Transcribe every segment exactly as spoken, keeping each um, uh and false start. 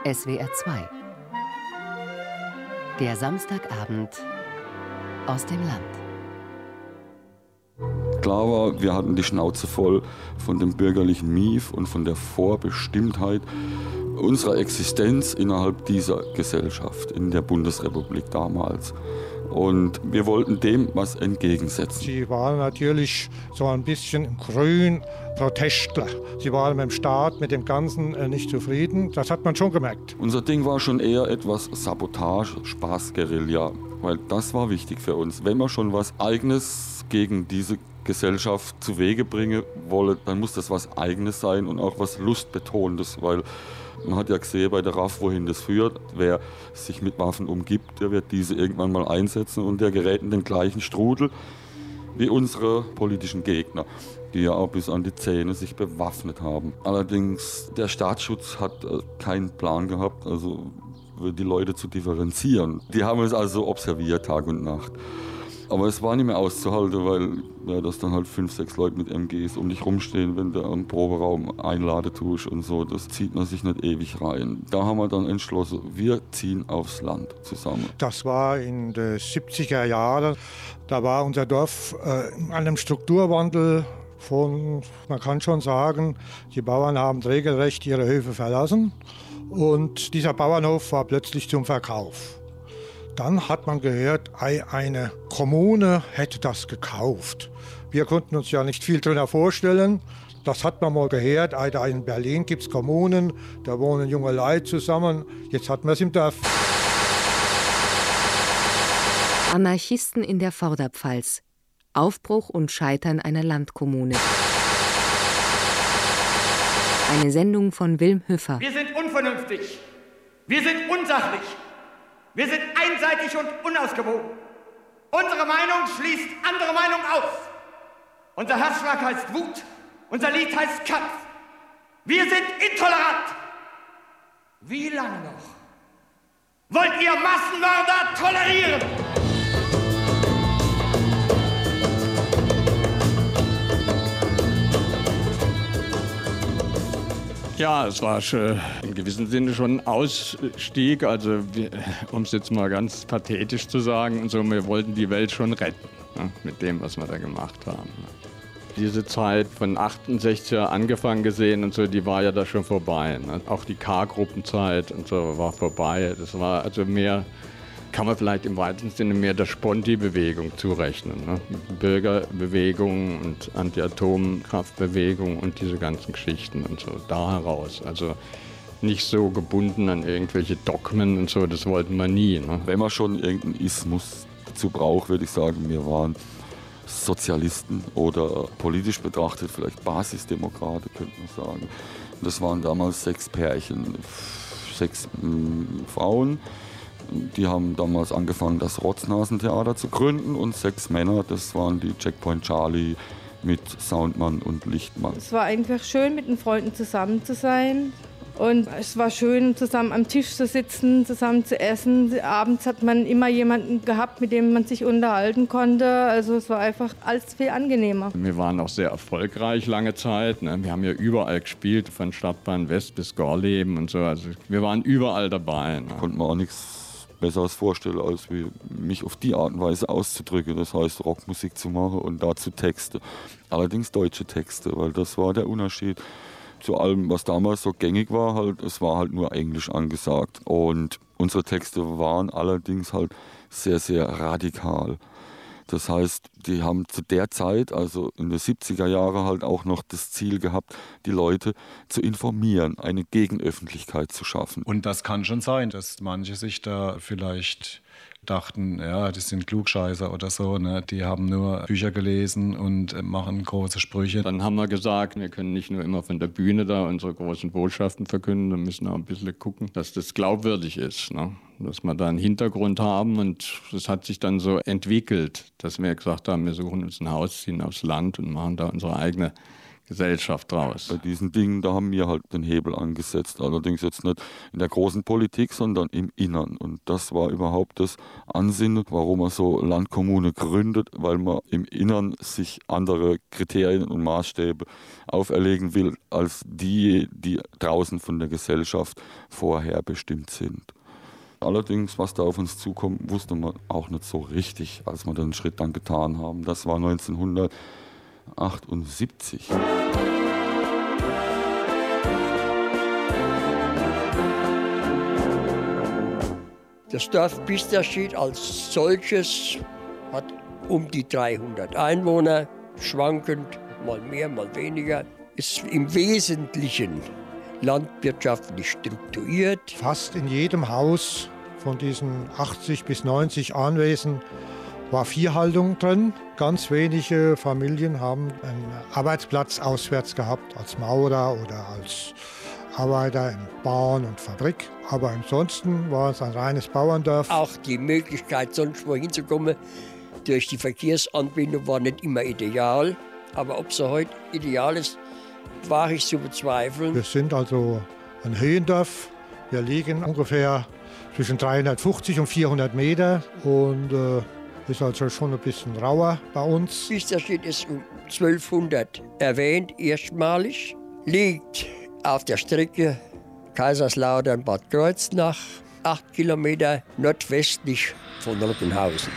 S W R zwei. Der Samstagabend aus dem Land. Klar war, wir hatten die Schnauze voll von dem bürgerlichen Mief und von der Vorbestimmtheit unserer Existenz innerhalb dieser Gesellschaft in der Bundesrepublik damals. Und wir wollten dem was entgegensetzen. Sie waren natürlich so ein bisschen grün, Protestler. Sie waren mit dem Staat, mit dem Ganzen nicht zufrieden. Das hat man schon gemerkt. Unser Ding war schon eher etwas Sabotage, Spaßguerilla. Weil das war wichtig für uns. Wenn man schon was Eigenes gegen diese Gesellschaft zu Wege bringen wolle, dann muss das was Eigenes sein und auch was Lustbetonendes, weil man hat ja gesehen bei der R A F, wohin das führt. Wer sich mit Waffen umgibt, der wird diese irgendwann mal einsetzen und der gerät in den gleichen Strudel wie unsere politischen Gegner, die ja auch bis an die Zähne sich bewaffnet haben. Allerdings, der Staatsschutz hat äh, keinen Plan gehabt, also die Leute zu differenzieren. Die haben es also observiert, Tag und Nacht. Aber es war nicht mehr auszuhalten, weil ja, dass dann halt fünf, sechs Leute mit M Gs um dich rumstehen, wenn du einen Proberaum einladen tust und so, das zieht man sich nicht ewig rein. Da haben wir dann entschlossen, wir ziehen aufs Land zusammen. Das war in den siebziger Jahren. Da war unser Dorf äh, an einem Strukturwandel von, man kann schon sagen, die Bauern haben regelrecht ihre Höfe verlassen und dieser Bauernhof war plötzlich zum Verkauf. Dann hat man gehört, eine Kommune hätte das gekauft. Wir konnten uns ja nicht viel darunter vorstellen. Das hat man mal gehört. Da in Berlin gibt es Kommunen, da wohnen junge Leute zusammen. Jetzt hat man es im Dorf. Anarchisten in der Vorderpfalz. Aufbruch und Scheitern einer Landkommune. Eine Sendung von Wilm Hüffer. Wir sind unvernünftig. Wir sind unsachlich. Wir sind einseitig und unausgewogen. Unsere Meinung schließt andere Meinung aus. Unser Herzschlag heißt Wut, unser Lied heißt Kampf. Wir sind intolerant. Wie lange noch wollt ihr Massenmörder tolerieren? Ja, es war schon im gewissen Sinne schon ein Ausstieg, also um es jetzt mal ganz pathetisch zu sagen, und so, wir wollten die Welt schon retten, ne, mit dem, was wir da gemacht haben. Diese Zeit von achtundsechziger angefangen gesehen und so, die war ja da schon vorbei. Ne? Auch die K-Gruppenzeit und so war vorbei. Das war also mehr, kann man vielleicht im weitesten Sinne mehr der Sponti-Bewegung zurechnen. Ne? Bürgerbewegung und Anti-Atomkraftbewegung und diese ganzen Geschichten und so, da heraus. Also nicht so gebunden an irgendwelche Dogmen und so, das wollten wir nie. Ne? Wenn man schon irgendeinen Ismus dazu braucht, würde ich sagen, wir waren Sozialisten oder politisch betrachtet vielleicht Basisdemokraten, könnte man sagen. Das waren damals sechs Pärchen, sechs mh, Frauen. Die haben damals angefangen, das Rotznasentheater zu gründen und sechs Männer, das waren die Checkpoint Charlie mit Soundmann und Lichtmann. Es war einfach schön, mit den Freunden zusammen zu sein. Und es war schön, zusammen am Tisch zu sitzen, zusammen zu essen. Abends hat man immer jemanden gehabt, mit dem man sich unterhalten konnte. Also es war einfach alles viel angenehmer. Wir waren auch sehr erfolgreich lange Zeit. Ne? Wir haben ja überall gespielt, von Stadtbahn West bis Gorleben und so. Also wir waren überall dabei. Ne? Konnte man auch nichts Besseres vorstellen, als wie mich auf die Art und Weise auszudrücken. Das heißt, Rockmusik zu machen und dazu Texte. Allerdings deutsche Texte, weil das war der Unterschied zu allem, was damals so gängig war. Halt, es war halt nur Englisch angesagt. Und unsere Texte waren allerdings halt sehr, sehr radikal. Das heißt, die haben zu der Zeit, also in den siebziger Jahren, halt auch noch das Ziel gehabt, die Leute zu informieren, eine Gegenöffentlichkeit zu schaffen. Und das kann schon sein, dass manche sich da vielleicht dachten, ja, das sind Klugscheißer oder so, ne? Die haben nur Bücher gelesen und machen große Sprüche. Dann haben wir gesagt, wir können nicht nur immer von der Bühne da unsere großen Botschaften verkünden, wir müssen auch ein bisschen gucken, dass das glaubwürdig ist, ne? Dass wir da einen Hintergrund haben und das hat sich dann so entwickelt, dass wir gesagt haben, wir suchen uns ein Haus, ziehen aufs Land und machen da unsere eigene Gesellschaft draus. Bei diesen Dingen, da haben wir halt den Hebel angesetzt. Allerdings jetzt nicht in der großen Politik, sondern im Innern. Und das war überhaupt das Ansinnen, warum man so Landkommune gründet, weil man im Innern sich andere Kriterien und Maßstäbe auferlegen will, als die, die draußen von der Gesellschaft vorher bestimmt sind. Allerdings, was da auf uns zukommt, wusste man auch nicht so richtig, als wir den Schritt dann getan haben. Das war neunzehnhundertachtundsiebzig. Das Dorf Pisterschied als solches hat um die dreihundert Einwohner, schwankend, mal mehr, mal weniger. Ist im Wesentlichen landwirtschaftlich strukturiert. Fast in jedem Haus von diesen achtzig bis neunzig Anwesen war Viehhaltung drin. Ganz wenige Familien haben einen Arbeitsplatz auswärts gehabt, als Maurer oder als Arbeiter in Bahn und Fabrik. Aber ansonsten war es ein reines Bauerndorf. Auch die Möglichkeit, sonst wo hinzukommen, durch die Verkehrsanbindung war nicht immer ideal. Aber ob sie heute ideal ist, wage ich zu bezweifeln. Wir sind also ein Höhendorf. Wir liegen ungefähr zwischen dreihundertfünfzig und vierhundert Meter und äh, ist also schon ein bisschen rauer bei uns. Pisterschied ist um zwölfhundert erwähnt, erstmalig. Liegt auf der Strecke Kaiserslautern-Bad Kreuznach, acht Kilometer nordwestlich von Rockenhausen.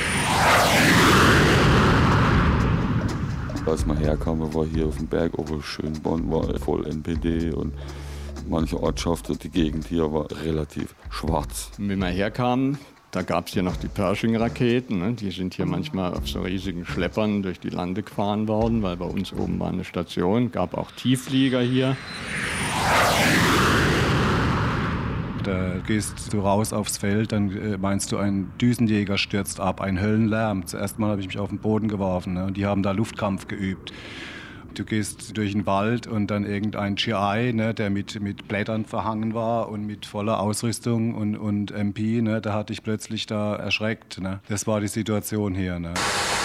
Als wir herkamen, war hier auf dem Berg oben Schönborn, war voll N P D und manche Ortschaften, die Gegend hier war relativ schwarz. Und wenn wir herkamen, da gab es hier noch die Pershing-Raketen. Ne? Die sind hier manchmal auf so riesigen Schleppern durch die Lande gefahren worden, weil bei uns oben war eine Station. Gab auch Tiefflieger hier. Da gehst du raus aufs Feld, dann äh, meinst du, ein Düsenjäger stürzt ab, ein Höllenlärm. Zuerst mal habe ich mich auf den Boden geworfen, ne? Und die haben da Luftkampf geübt. Du gehst durch den Wald und dann irgendein G I, ne, der mit, mit Blättern verhangen war und mit voller Ausrüstung und, und M P, ne, da hat dich plötzlich da erschreckt. Ne? Das war die Situation hier. Ne?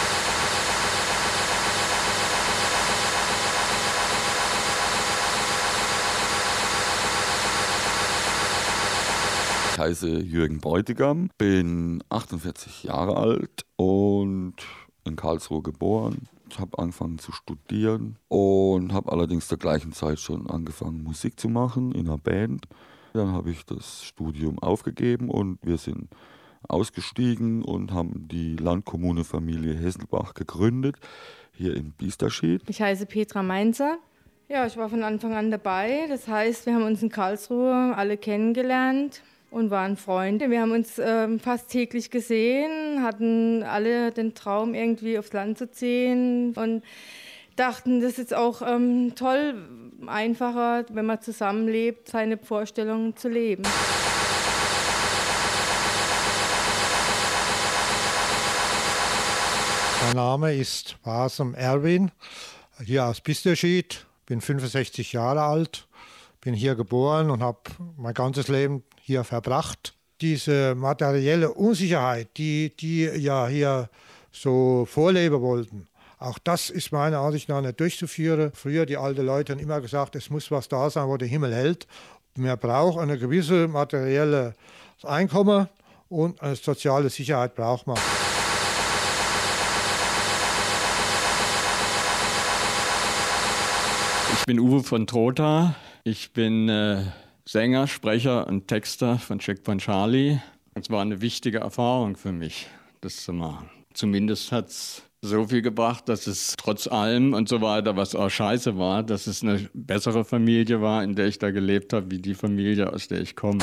Ich heiße Jürgen Bräutigam, bin achtundvierzig Jahre alt und in Karlsruhe geboren. Ich habe angefangen zu studieren und habe allerdings zur gleichen Zeit schon angefangen, Musik zu machen in einer Band. Dann habe ich das Studium aufgegeben und wir sind ausgestiegen und haben die Landkommune Familie Hesselbach gegründet, hier in Piesterschied. Ich heiße Petra Mainzer. Ja, ich war von Anfang an dabei. Das heißt, wir haben uns in Karlsruhe alle kennengelernt und waren Freunde. Wir haben uns ähm, fast täglich gesehen, hatten alle den Traum, irgendwie aufs Land zu ziehen und dachten, das ist auch ähm, toll, einfacher, wenn man zusammenlebt, seine Vorstellungen zu leben. Mein Name ist Wasem Erwin, hier aus Pisterschied, bin fünfundsechzig Jahre alt, bin hier geboren und habe mein ganzes Leben hier verbracht. Diese materielle Unsicherheit, die die ja hier so vorleben wollten, auch das ist meiner Ansicht nach nicht durchzuführen. Früher die alten Leute haben immer gesagt, es muss was da sein, wo der Himmel hält. Man braucht eine gewisse materielle Einkommen und eine soziale Sicherheit braucht man. Ich bin Uwe von Trotha. Ich bin äh, Sänger, Sprecher und Texter von Checkpoint Charlie. Es war eine wichtige Erfahrung für mich, das zu machen. Zumindest hat es so viel gebracht, dass es trotz allem und so weiter, was auch scheiße war, dass es eine bessere Familie war, in der ich da gelebt habe, wie die Familie, aus der ich komme.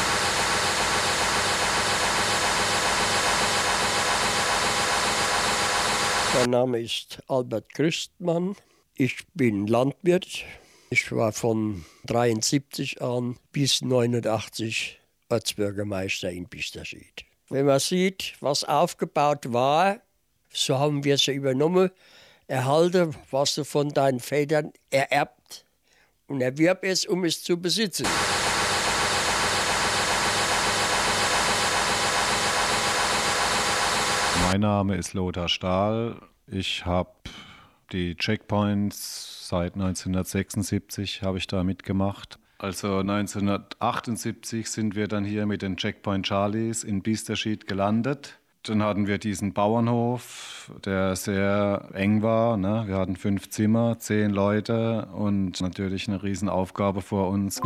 Mein Name ist Albert Christmann. Ich bin Landwirt. Ich war von dreiundsiebzig an bis neunundachtzig Ortsbürgermeister in Pisterschied. Wenn man sieht, was aufgebaut war, so haben wir es übernommen, erhalten, was du von deinen Vätern ererbt und erwirb es, um es zu besitzen. Mein Name ist Lothar Stahl. Ich habe Die Checkpoints seit neunzehnhundertsechsundsiebzig habe ich da mitgemacht. Also neunzehnhundertachtundsiebzig sind wir dann hier mit den Checkpoint Charlies in Biesterscheid gelandet. Dann hatten wir diesen Bauernhof, der sehr eng war. Ne? Wir hatten fünf Zimmer, zehn Leute und natürlich eine Riesenaufgabe vor uns.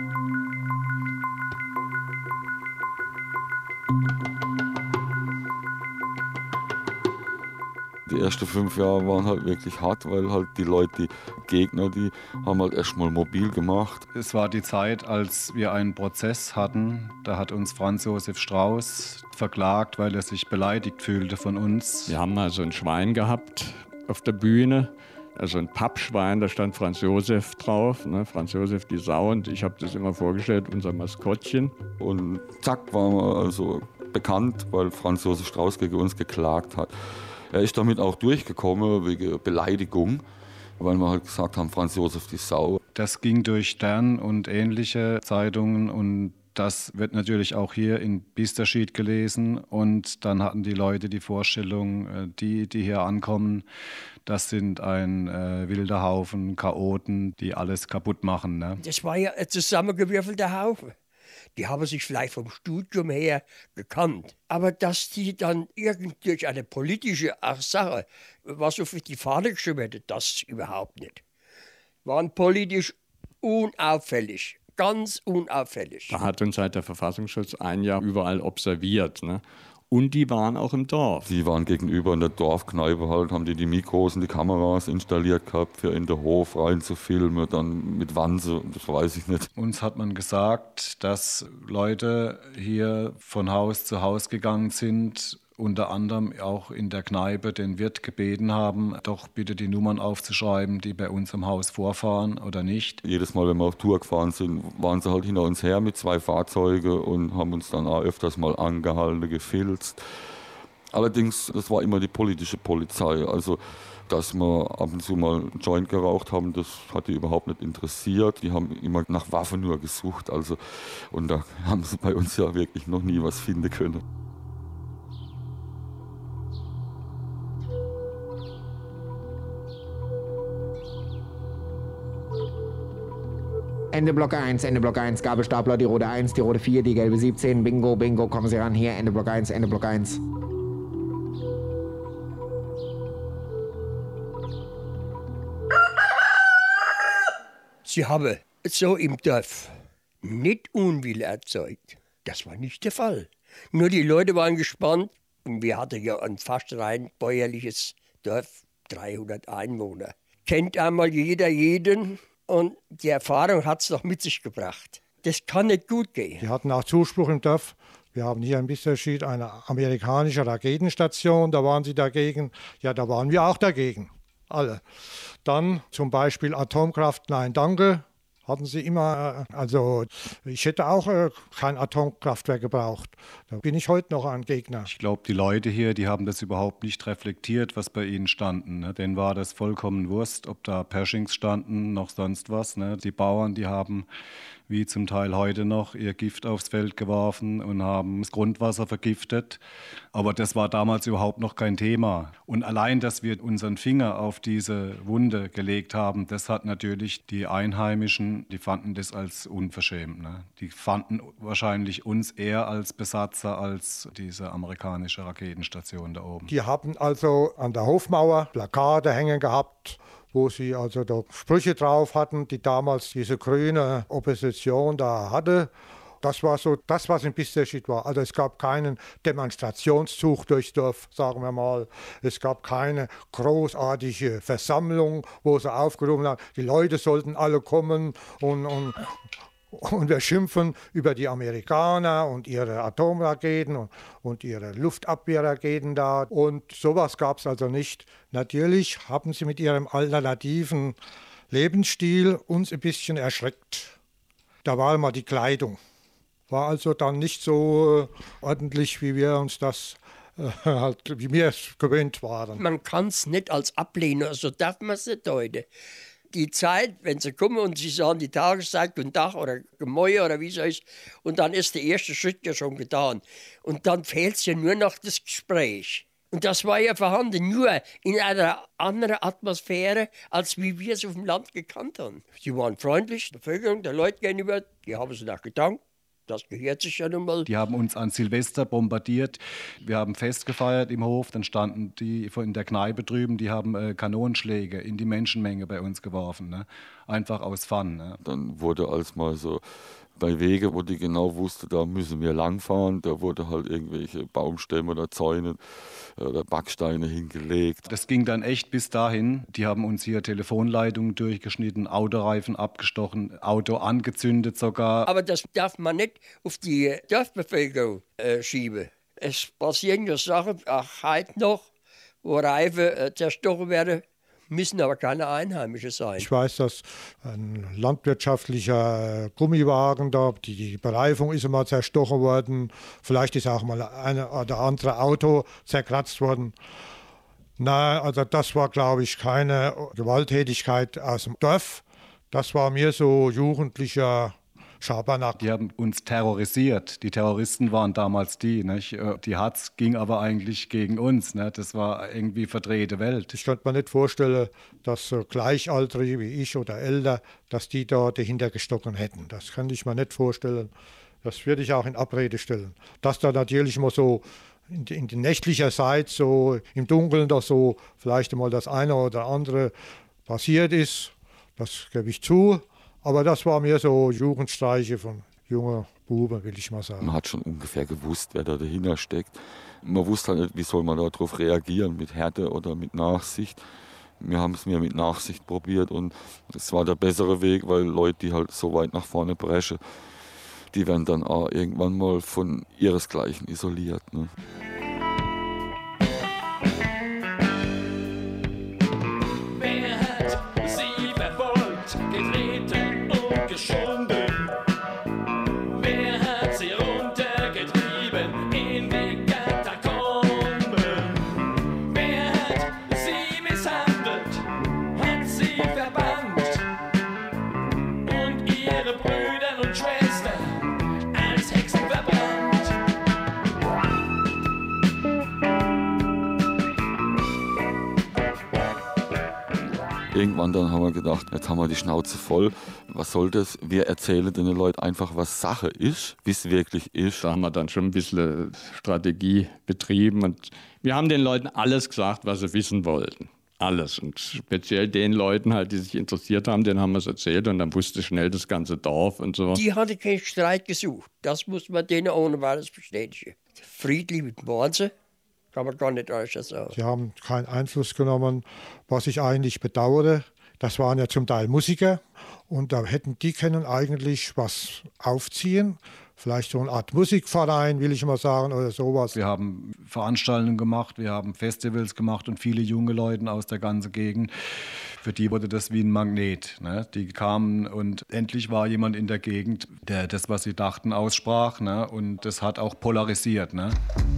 Die ersten fünf Jahre waren halt wirklich hart, weil halt die Leute, die Gegner, die haben halt erstmal mobil gemacht. Es war die Zeit, als wir einen Prozess hatten. Da hat uns Franz Josef Strauß verklagt, weil er sich beleidigt fühlte von uns. Wir haben also ein Schwein gehabt auf der Bühne, also ein Pappschwein, da stand Franz Josef drauf, ne? Franz Josef die Sau, und ich habe das immer vorgestellt, unser Maskottchen. Und zack waren wir also bekannt, weil Franz Josef Strauß gegen uns geklagt hat. Er ist damit auch durchgekommen wegen Beleidigung, weil wir halt gesagt haben, Franz Josef die Sau. Das ging durch Stern und ähnliche Zeitungen und das wird natürlich auch hier in Biesterscheid gelesen. Und dann hatten die Leute die Vorstellung, die, die hier ankommen, das sind ein äh, wilder Haufen Chaoten, die alles kaputt machen. Ne? Das war ja ein zusammengewürfelter Haufen. Die haben sich vielleicht vom Studium her gekannt. Aber dass die dann irgendwie durch eine politische Sache was auf die Fahne geschrieben hätte, das überhaupt nicht. Waren politisch unauffällig, ganz unauffällig. Da hat uns halt der Verfassungsschutz ein Jahr überall observiert. Ne? Und die waren auch im Dorf. Die waren gegenüber in der Dorfkneipe halt, haben die die Mikros und die Kameras installiert gehabt, für in den Hof rein zu filmen, dann mit Wanze, das weiß ich nicht. Uns hat man gesagt, dass Leute hier von Haus zu Haus gegangen sind, unter anderem auch in der Kneipe den Wirt gebeten haben, doch bitte die Nummern aufzuschreiben, die bei uns im Haus vorfahren oder nicht. Jedes Mal, wenn wir auf Tour gefahren sind, waren sie halt hinter uns her mit zwei Fahrzeugen und haben uns dann auch öfters mal angehalten, gefilzt. Allerdings, das war immer die politische Polizei. Also, dass wir ab und zu mal einen Joint geraucht haben, das hat die überhaupt nicht interessiert. Die haben immer nach Waffen nur gesucht. Also, und da haben sie bei uns ja wirklich noch nie was finden können. Ende Block eins, Ende Block eins, Gabelstapler, die rote eins, die rote vier, die gelbe siebzehn, Bingo, Bingo, kommen Sie ran, hier, Ende Block eins, Ende Block eins. Sie haben so im Dorf nicht Unwille erzeugt. Das war nicht der Fall. Nur die Leute waren gespannt. Und wir hatten ja ein fast rein bäuerliches Dorf, dreihundert Einwohner. Kennt einmal jeder jeden. Und die Erfahrung hat es noch mit sich gebracht. Das kann nicht gut gehen. Die hatten auch Zuspruch im Dorf. Wir haben hier in Biesterscheid eine amerikanische Raketenstation. Da waren sie dagegen. Ja, da waren wir auch dagegen. Alle. Dann zum Beispiel Atomkraft, nein, danke. Hatten sie immer, also ich hätte auch äh, kein Atomkraftwerk gebraucht. Da bin ich heute noch ein Gegner. Ich glaube, die Leute hier, die haben das überhaupt nicht reflektiert, was bei ihnen standen. Ne? Denen war das vollkommen Wurst, ob da Pershings standen, noch sonst was. Ne? Die Bauern, die haben, wie zum Teil heute noch, ihr Gift aufs Feld geworfen und haben das Grundwasser vergiftet. Aber das war damals überhaupt noch kein Thema. Und allein, dass wir unseren Finger auf diese Wunde gelegt haben, das hat natürlich die Einheimischen, die fanden das als unverschämt. Ne? Die fanden wahrscheinlich uns eher als Besatzer als diese amerikanische Raketenstation da oben. Die haben also an der Hofmauer Plakate hängen gehabt, wo sie also da Sprüche drauf hatten, die damals diese grüne Opposition da hatte. Das war so das, was in Biesterscheid war. Also es gab keinen Demonstrationszug durchs Dorf, sagen wir mal. Es gab keine großartige Versammlung, wo sie aufgerufen haben, die Leute sollten alle kommen und, und, und wir schimpfen über die Amerikaner und ihre Atomraketen und, und ihre Luftabwehrraketen da. Und sowas gab es also nicht. Natürlich haben sie mit ihrem alternativen Lebensstil uns ein bisschen erschreckt. Da war mal die Kleidung. War also dann nicht so äh, ordentlich, wie wir uns das, äh, halt, wie wir es gewöhnt waren. Man kann es nicht als Ablehner, so darf man es nicht deuten. Die Zeit, wenn sie kommen und sie sagen die Tageszeit, guten Tag oder Gemäuer oder wie es ist, und dann ist der erste Schritt ja schon getan. Und dann fehlt es ja nur noch das Gespräch. Und das war ja vorhanden, nur in einer anderen Atmosphäre, als wie wir es auf dem Land gekannt haben. Sie waren freundlich, der Bevölkerung, der Leute gegenüber, die haben sich nach gedankt. Das gehört sich ja nun mal. Die haben uns an Silvester bombardiert. Wir haben Fest gefeiert im Hof. Dann standen die in der Kneipe drüben, die haben äh, Kanonenschläge in die Menschenmenge bei uns geworfen. Ne? Einfach aus Fun. Ne? Dann wurde als mal so bei Wege, wo die genau wusste, da müssen wir langfahren, da wurde halt irgendwelche Baumstämme oder Zäune oder Backsteine hingelegt. Das ging dann echt bis dahin. Die haben uns hier Telefonleitungen durchgeschnitten, Autoreifen abgestochen, Auto angezündet sogar. Aber das darf man nicht auf die Dorfbevölkerung äh, schieben. Es passieren ja Sachen, auch heute noch, wo Reifen äh, zerstochen werden. Müssen aber keine Einheimische sein. Ich weiß, dass ein landwirtschaftlicher Gummiwagen da, die Bereifung ist einmal zerstochen worden. Vielleicht ist auch mal ein oder andere Auto zerkratzt worden. Nein, also das war, glaube ich, keine Gewalttätigkeit aus dem Dorf. Das war mir so jugendlicher Schabernack. Die haben uns terrorisiert. Die Terroristen waren damals die. Nicht? Die Hatz ging aber eigentlich gegen uns. Ne? Das war irgendwie verdrehte Welt. Ich könnte mir nicht vorstellen, dass so Gleichaltrige wie ich oder älter, dass die da dahinter gestochen hätten. Das kann ich mir nicht vorstellen. Das würde ich auch in Abrede stellen. Dass da natürlich mal so in, in die nächtlicher Zeit, so im Dunkeln, dass so vielleicht mal das eine oder andere passiert ist, das gebe ich zu. Aber das war mir so Jugendstreiche von jungen Buben, will ich mal sagen. Man hat schon ungefähr gewusst, wer da dahinter steckt. Man wusste halt nicht, wie soll man darauf reagieren, mit Härte oder mit Nachsicht. Wir haben es mir mit Nachsicht probiert und es war der bessere Weg, weil Leute, die halt so weit nach vorne brechen, die werden dann auch irgendwann mal von ihresgleichen isoliert. Ne? Irgendwann dann haben wir gedacht, jetzt haben wir die Schnauze voll. Was soll das? Wir erzählen den Leuten einfach, was Sache ist, wie es wirklich ist. Da haben wir dann schon ein bisschen Strategie betrieben. Und wir haben den Leuten alles gesagt, was sie wissen wollten. Alles. Und speziell den Leuten, halt, die sich interessiert haben, denen haben wir es erzählt. Und dann wusste schnell das ganze Dorf und so. Die hatte keinen Streit gesucht. Das muss man denen ohne weiteres bestätigen. Friedlich mit dem Wahnsinn. Kann man gar nicht anders sagen. Sie haben keinen Einfluss genommen, was ich eigentlich bedauere. Das waren ja zum Teil Musiker und da hätten die können eigentlich was aufziehen. Vielleicht so eine Art Musikverein, will ich mal sagen, oder sowas. Wir haben Veranstaltungen gemacht, wir haben Festivals gemacht und viele junge Leute aus der ganzen Gegend. Für die wurde das wie ein Magnet. Ne? Die kamen und endlich war jemand in der Gegend, der das, was sie dachten, aussprach. Ne? Und das hat auch polarisiert. Ne?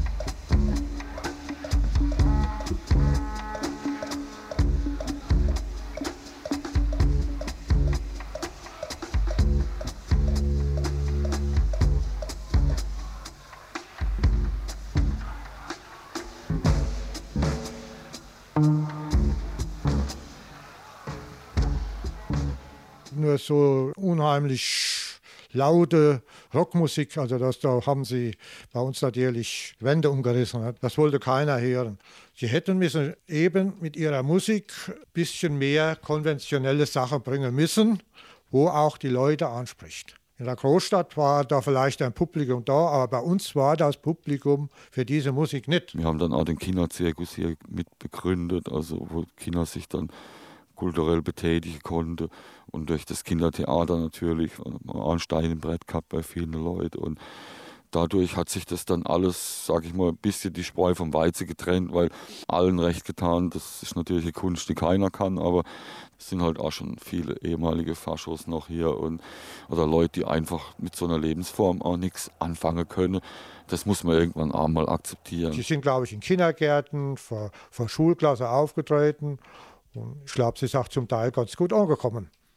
Nur so unheimlich laute Rockmusik, also das, da haben sie bei uns natürlich Wände umgerissen. Das wollte keiner hören. Sie hätten müssen eben mit ihrer Musik ein bisschen mehr konventionelle Sachen bringen müssen, wo auch die Leute anspricht. In der Großstadt war da vielleicht ein Publikum da, aber bei uns war das Publikum für diese Musik nicht. Wir haben dann auch den Kinderzirkus hier mit begründet, also wo Kinder sich dann kulturell betätigen konnte und durch das Kindertheater natürlich ein Stein im Brett gehabt bei vielen Leuten und dadurch hat sich das dann alles, sage ich mal, ein bisschen die Spreu vom Weizen getrennt, weil allen recht getan, das ist natürlich eine Kunst, die keiner kann, aber es sind halt auch schon viele ehemalige Faschos noch hier und oder Leute, die einfach mit so einer Lebensform auch nichts anfangen können. Das muss man irgendwann auch mal akzeptieren. Sie sind, glaube ich, in Kindergärten, vor, vor Schulklasse aufgetreten. Und ich glaube, sie ist auch zum Teil ganz gut angekommen.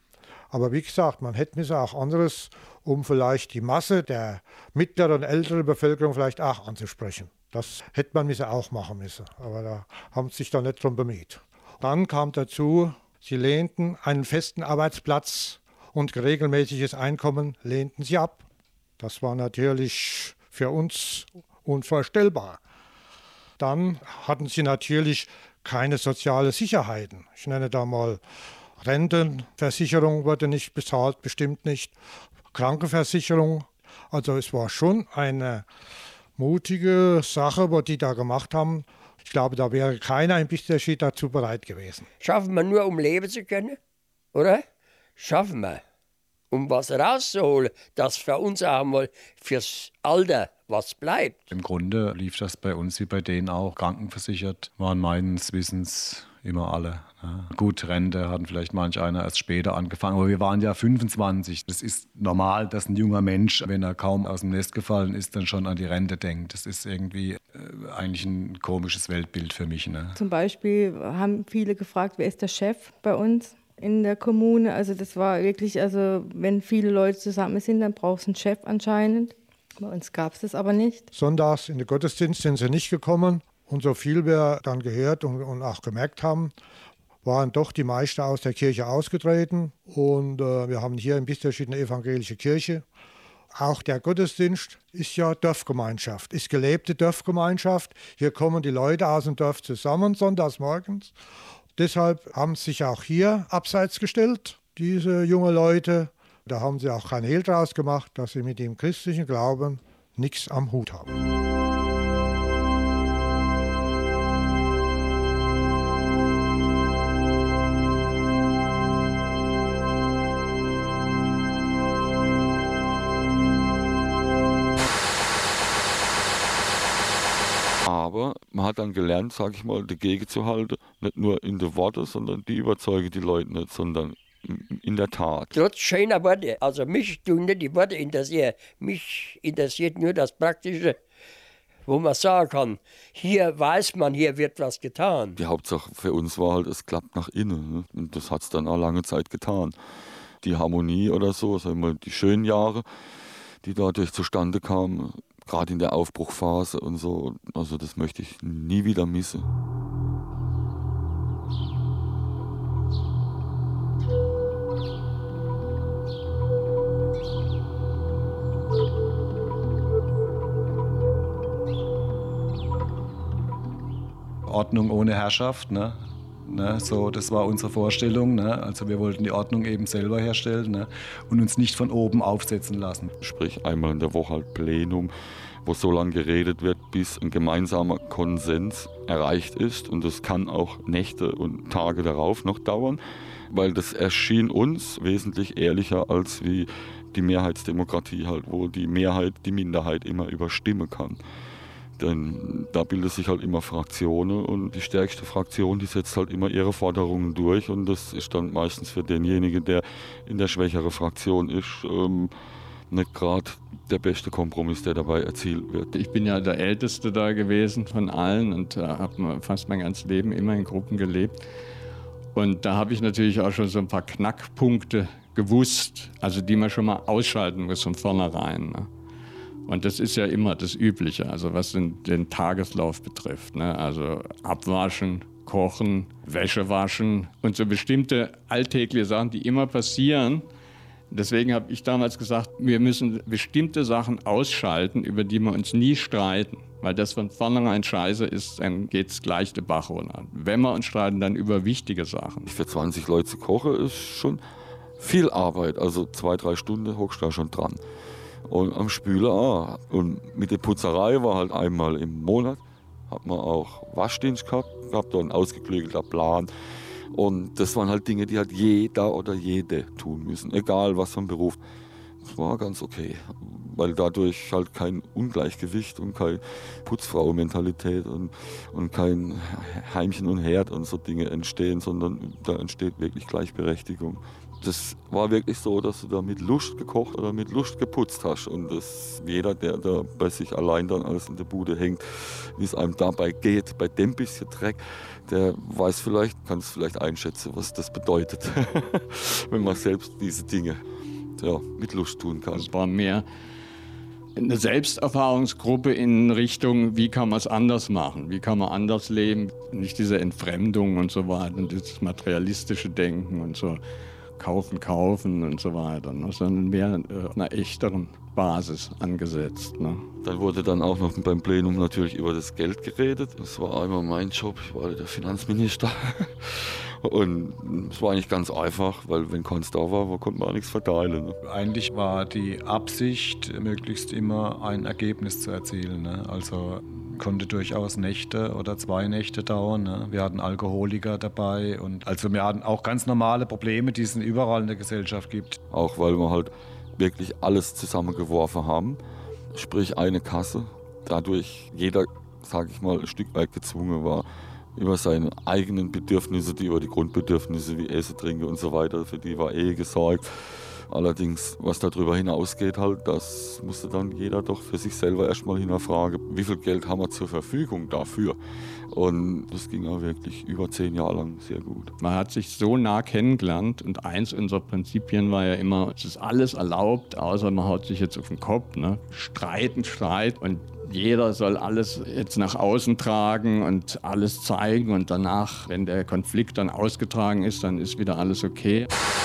Aber wie gesagt, man hätte müssen auch anderes, um vielleicht die Masse der mittleren und älteren Bevölkerung vielleicht auch anzusprechen. Das hätte man müssen auch machen müssen, aber da haben sie sich da nicht drum bemüht. Dann kam dazu, sie lehnten einen festen Arbeitsplatz und regelmäßiges Einkommen lehnten sie ab. Das war natürlich für uns unvorstellbar. Dann hatten sie natürlich keine soziale Sicherheiten. Ich nenne da mal Rentenversicherung wurde nicht bezahlt, bestimmt nicht. Krankenversicherung. Also es war schon eine mutige Sache, was die da gemacht haben. Ich glaube, da wäre keiner in Bisterstedt dazu bereit gewesen. Schaffen wir nur, um leben zu können, oder? Schaffen wir, um was rauszuholen, das für uns auch mal fürs Alter was bleibt. Im Grunde lief das bei uns wie bei denen auch. Krankenversichert waren meines Wissens immer alle. Ja. Gut, Rente hatten vielleicht manch einer erst später angefangen, aber wir waren ja fünfundzwanzig. Das ist normal, dass ein junger Mensch, wenn er kaum aus dem Nest gefallen ist, dann schon an die Rente denkt. Das ist irgendwie äh, eigentlich ein komisches Weltbild für mich. Ne? Zum Beispiel haben viele gefragt, wer ist der Chef bei uns in der Kommune. Also das war wirklich, also wenn viele Leute zusammen sind, dann braucht es einen Chef anscheinend. Bei uns gab es das aber nicht. Sonntags in den Gottesdienst sind sie nicht gekommen. Und so viel wir dann gehört und, und auch gemerkt haben, waren doch die meisten aus der Kirche ausgetreten. Und äh, wir haben hier in Bisterstedt eine evangelische Kirche. Auch der Gottesdienst ist ja Dorfgemeinschaft, ist gelebte Dorfgemeinschaft. Hier kommen die Leute aus dem Dorf zusammen, sonntags morgens. Deshalb haben sie sich auch hier abseits gestellt, diese jungen Leute. Da haben sie auch kein Hehl draus gemacht, dass sie mit dem christlichen Glauben nichts am Hut haben. Aber man hat dann gelernt, sage ich mal, dagegen zu halten, nicht nur in den Worten, sondern die überzeugen die Leute nicht, sondern in der Tat. Trotz schöner Worte, also mich tun nicht die Worte interessieren, mich interessiert nur das Praktische, wo man sagen kann, hier weiß man, hier wird was getan. Die Hauptsache für uns war halt, es klappt nach innen. Ne? Und das hat es dann auch lange Zeit getan. Die Harmonie oder so, sagen wir mal, die schönen Jahre, die dadurch zustande kamen, gerade in der Aufbruchphase und so, also das möchte ich nie wieder missen. Ordnung ohne Herrschaft, ne? Ne, so, das war unsere Vorstellung. Ne? Also wir wollten die Ordnung eben selber herstellen, ne? Und uns nicht von oben aufsetzen lassen. Sprich einmal in der Woche halt Plenum, wo so lange geredet wird, bis ein gemeinsamer Konsens erreicht ist. Und das kann auch Nächte und Tage darauf noch dauern, weil das erschien uns wesentlich ehrlicher als wie die Mehrheitsdemokratie halt, wo die Mehrheit die Minderheit immer überstimmen kann. Denn da bilden sich halt immer Fraktionen und die stärkste Fraktion, die setzt halt immer ihre Forderungen durch und das ist dann meistens für denjenigen, der in der schwächeren Fraktion ist, ähm, nicht gerade der beste Kompromiss, der dabei erzielt wird. Ich bin ja der Älteste da gewesen von allen und äh, habe fast mein ganzes Leben immer in Gruppen gelebt. Und da habe ich natürlich auch schon so ein paar Knackpunkte gewusst, also die man schon mal ausschalten muss von vornherein. Ne? Und das ist ja immer das Übliche, also was den, den Tageslauf betrifft. Ne? Also abwaschen, kochen, Wäsche waschen und so bestimmte alltägliche Sachen, die immer passieren. Deswegen habe ich damals gesagt, wir müssen bestimmte Sachen ausschalten, über die wir uns nie streiten. Weil das von vornherein scheiße ist, dann geht es gleich den Bach runter. Wenn wir uns streiten, dann über wichtige Sachen. Für zwanzig Leute zu kochen ist schon viel Arbeit. Also zwei, drei Stunden hockst du da schon dran. Und am Spülen auch. Und mit der Putzerei war halt einmal im Monat, hat man auch Waschdienst gehabt, gehabt da einen ausgeklügelter Plan. Und das waren halt Dinge, die halt jeder oder jede tun müssen, egal was für ein Beruf. Das war ganz okay, weil dadurch halt kein Ungleichgewicht und keine Putzfrau-Mentalität und, und kein Heimchen und Herd und so Dinge entstehen, sondern da entsteht wirklich Gleichberechtigung. Das war wirklich so, dass du da mit Lust gekocht oder mit Lust geputzt hast. Und das, jeder, der da bei sich allein dann alles in der Bude hängt, wie es einem dabei geht, bei dem bisschen Dreck, der weiß vielleicht, kann es vielleicht einschätzen, was das bedeutet, wenn man selbst diese Dinge ja, mit Lust tun kann. Es war mehr eine Selbsterfahrungsgruppe in Richtung, wie kann man es anders machen, wie kann man anders leben. Nicht diese Entfremdung und so weiter und das materialistische Denken und so. Kaufen, kaufen und so weiter, ne? Sondern mehr äh, einer echteren Basis angesetzt. Ne? Dann wurde dann auch noch beim Plenum natürlich über das Geld geredet. Das war einmal mein Job, ich war der Finanzminister. Und es war eigentlich ganz einfach, weil wenn keins da war, konnte man auch nichts verteilen. Ne? Eigentlich war die Absicht, möglichst immer ein Ergebnis zu erzielen. Ne? Also konnte durchaus Nächte oder zwei Nächte dauern. Ne? Wir hatten Alkoholiker dabei. Und also wir hatten auch ganz normale Probleme, die es überall in der Gesellschaft gibt. Auch weil wir halt wirklich alles zusammengeworfen haben. Sprich eine Kasse. Dadurch jeder, sage ich mal, ein Stück weit gezwungen war, über seine eigenen Bedürfnisse, die über die Grundbedürfnisse wie Essen, Trinken und so weiter, für die war eh gesorgt. Allerdings, was darüber hinausgeht, halt, das musste dann jeder doch für sich selber erstmal hinterfragen, wie viel Geld haben wir zur Verfügung dafür. Und das ging auch wirklich über zehn Jahre lang sehr gut. Man hat sich so nah kennengelernt und eins unserer Prinzipien war ja immer, es ist alles erlaubt, außer man haut sich jetzt auf den Kopf. Ne? Streiten, Streit und jeder soll alles jetzt nach außen tragen und alles zeigen und danach, wenn der Konflikt dann ausgetragen ist, dann ist wieder alles okay.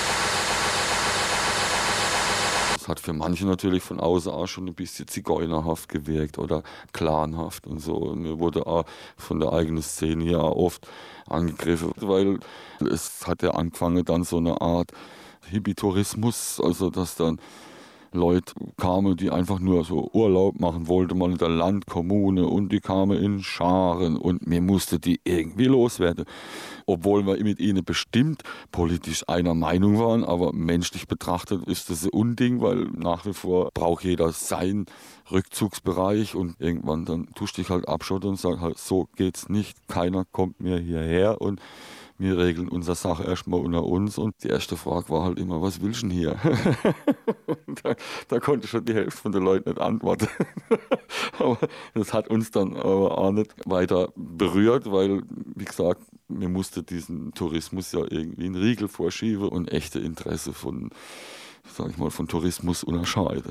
Das hat für manche natürlich von außen auch schon ein bisschen zigeunerhaft gewirkt oder clanhaft und so. Und mir wurde auch von der eigenen Szene ja oft angegriffen, weil es hat ja angefangen dann so eine Art Hippie-Tourismus, also dass dann Leute kamen, die einfach nur so Urlaub machen wollten, mal in der Landkommune und die kamen in Scharen und mir musste die irgendwie loswerden. Obwohl wir mit ihnen bestimmt politisch einer Meinung waren, aber menschlich betrachtet ist das ein Unding, weil nach wie vor braucht jeder seinen Rückzugsbereich und irgendwann dann tust du dich halt abschotten und sagst halt, so geht's nicht, keiner kommt mir hierher und wir regeln unsere Sache erstmal unter uns. Und die erste Frage war halt immer, was willst du denn hier? da, da konnte schon die Hälfte von den Leuten nicht antworten. Aber das hat uns dann aber auch nicht weiter berührt, weil, wie gesagt, wir mussten diesen Tourismus ja irgendwie einen Riegel vorschieben und echte Interesse von, sag ich mal, von Tourismus unterscheiden.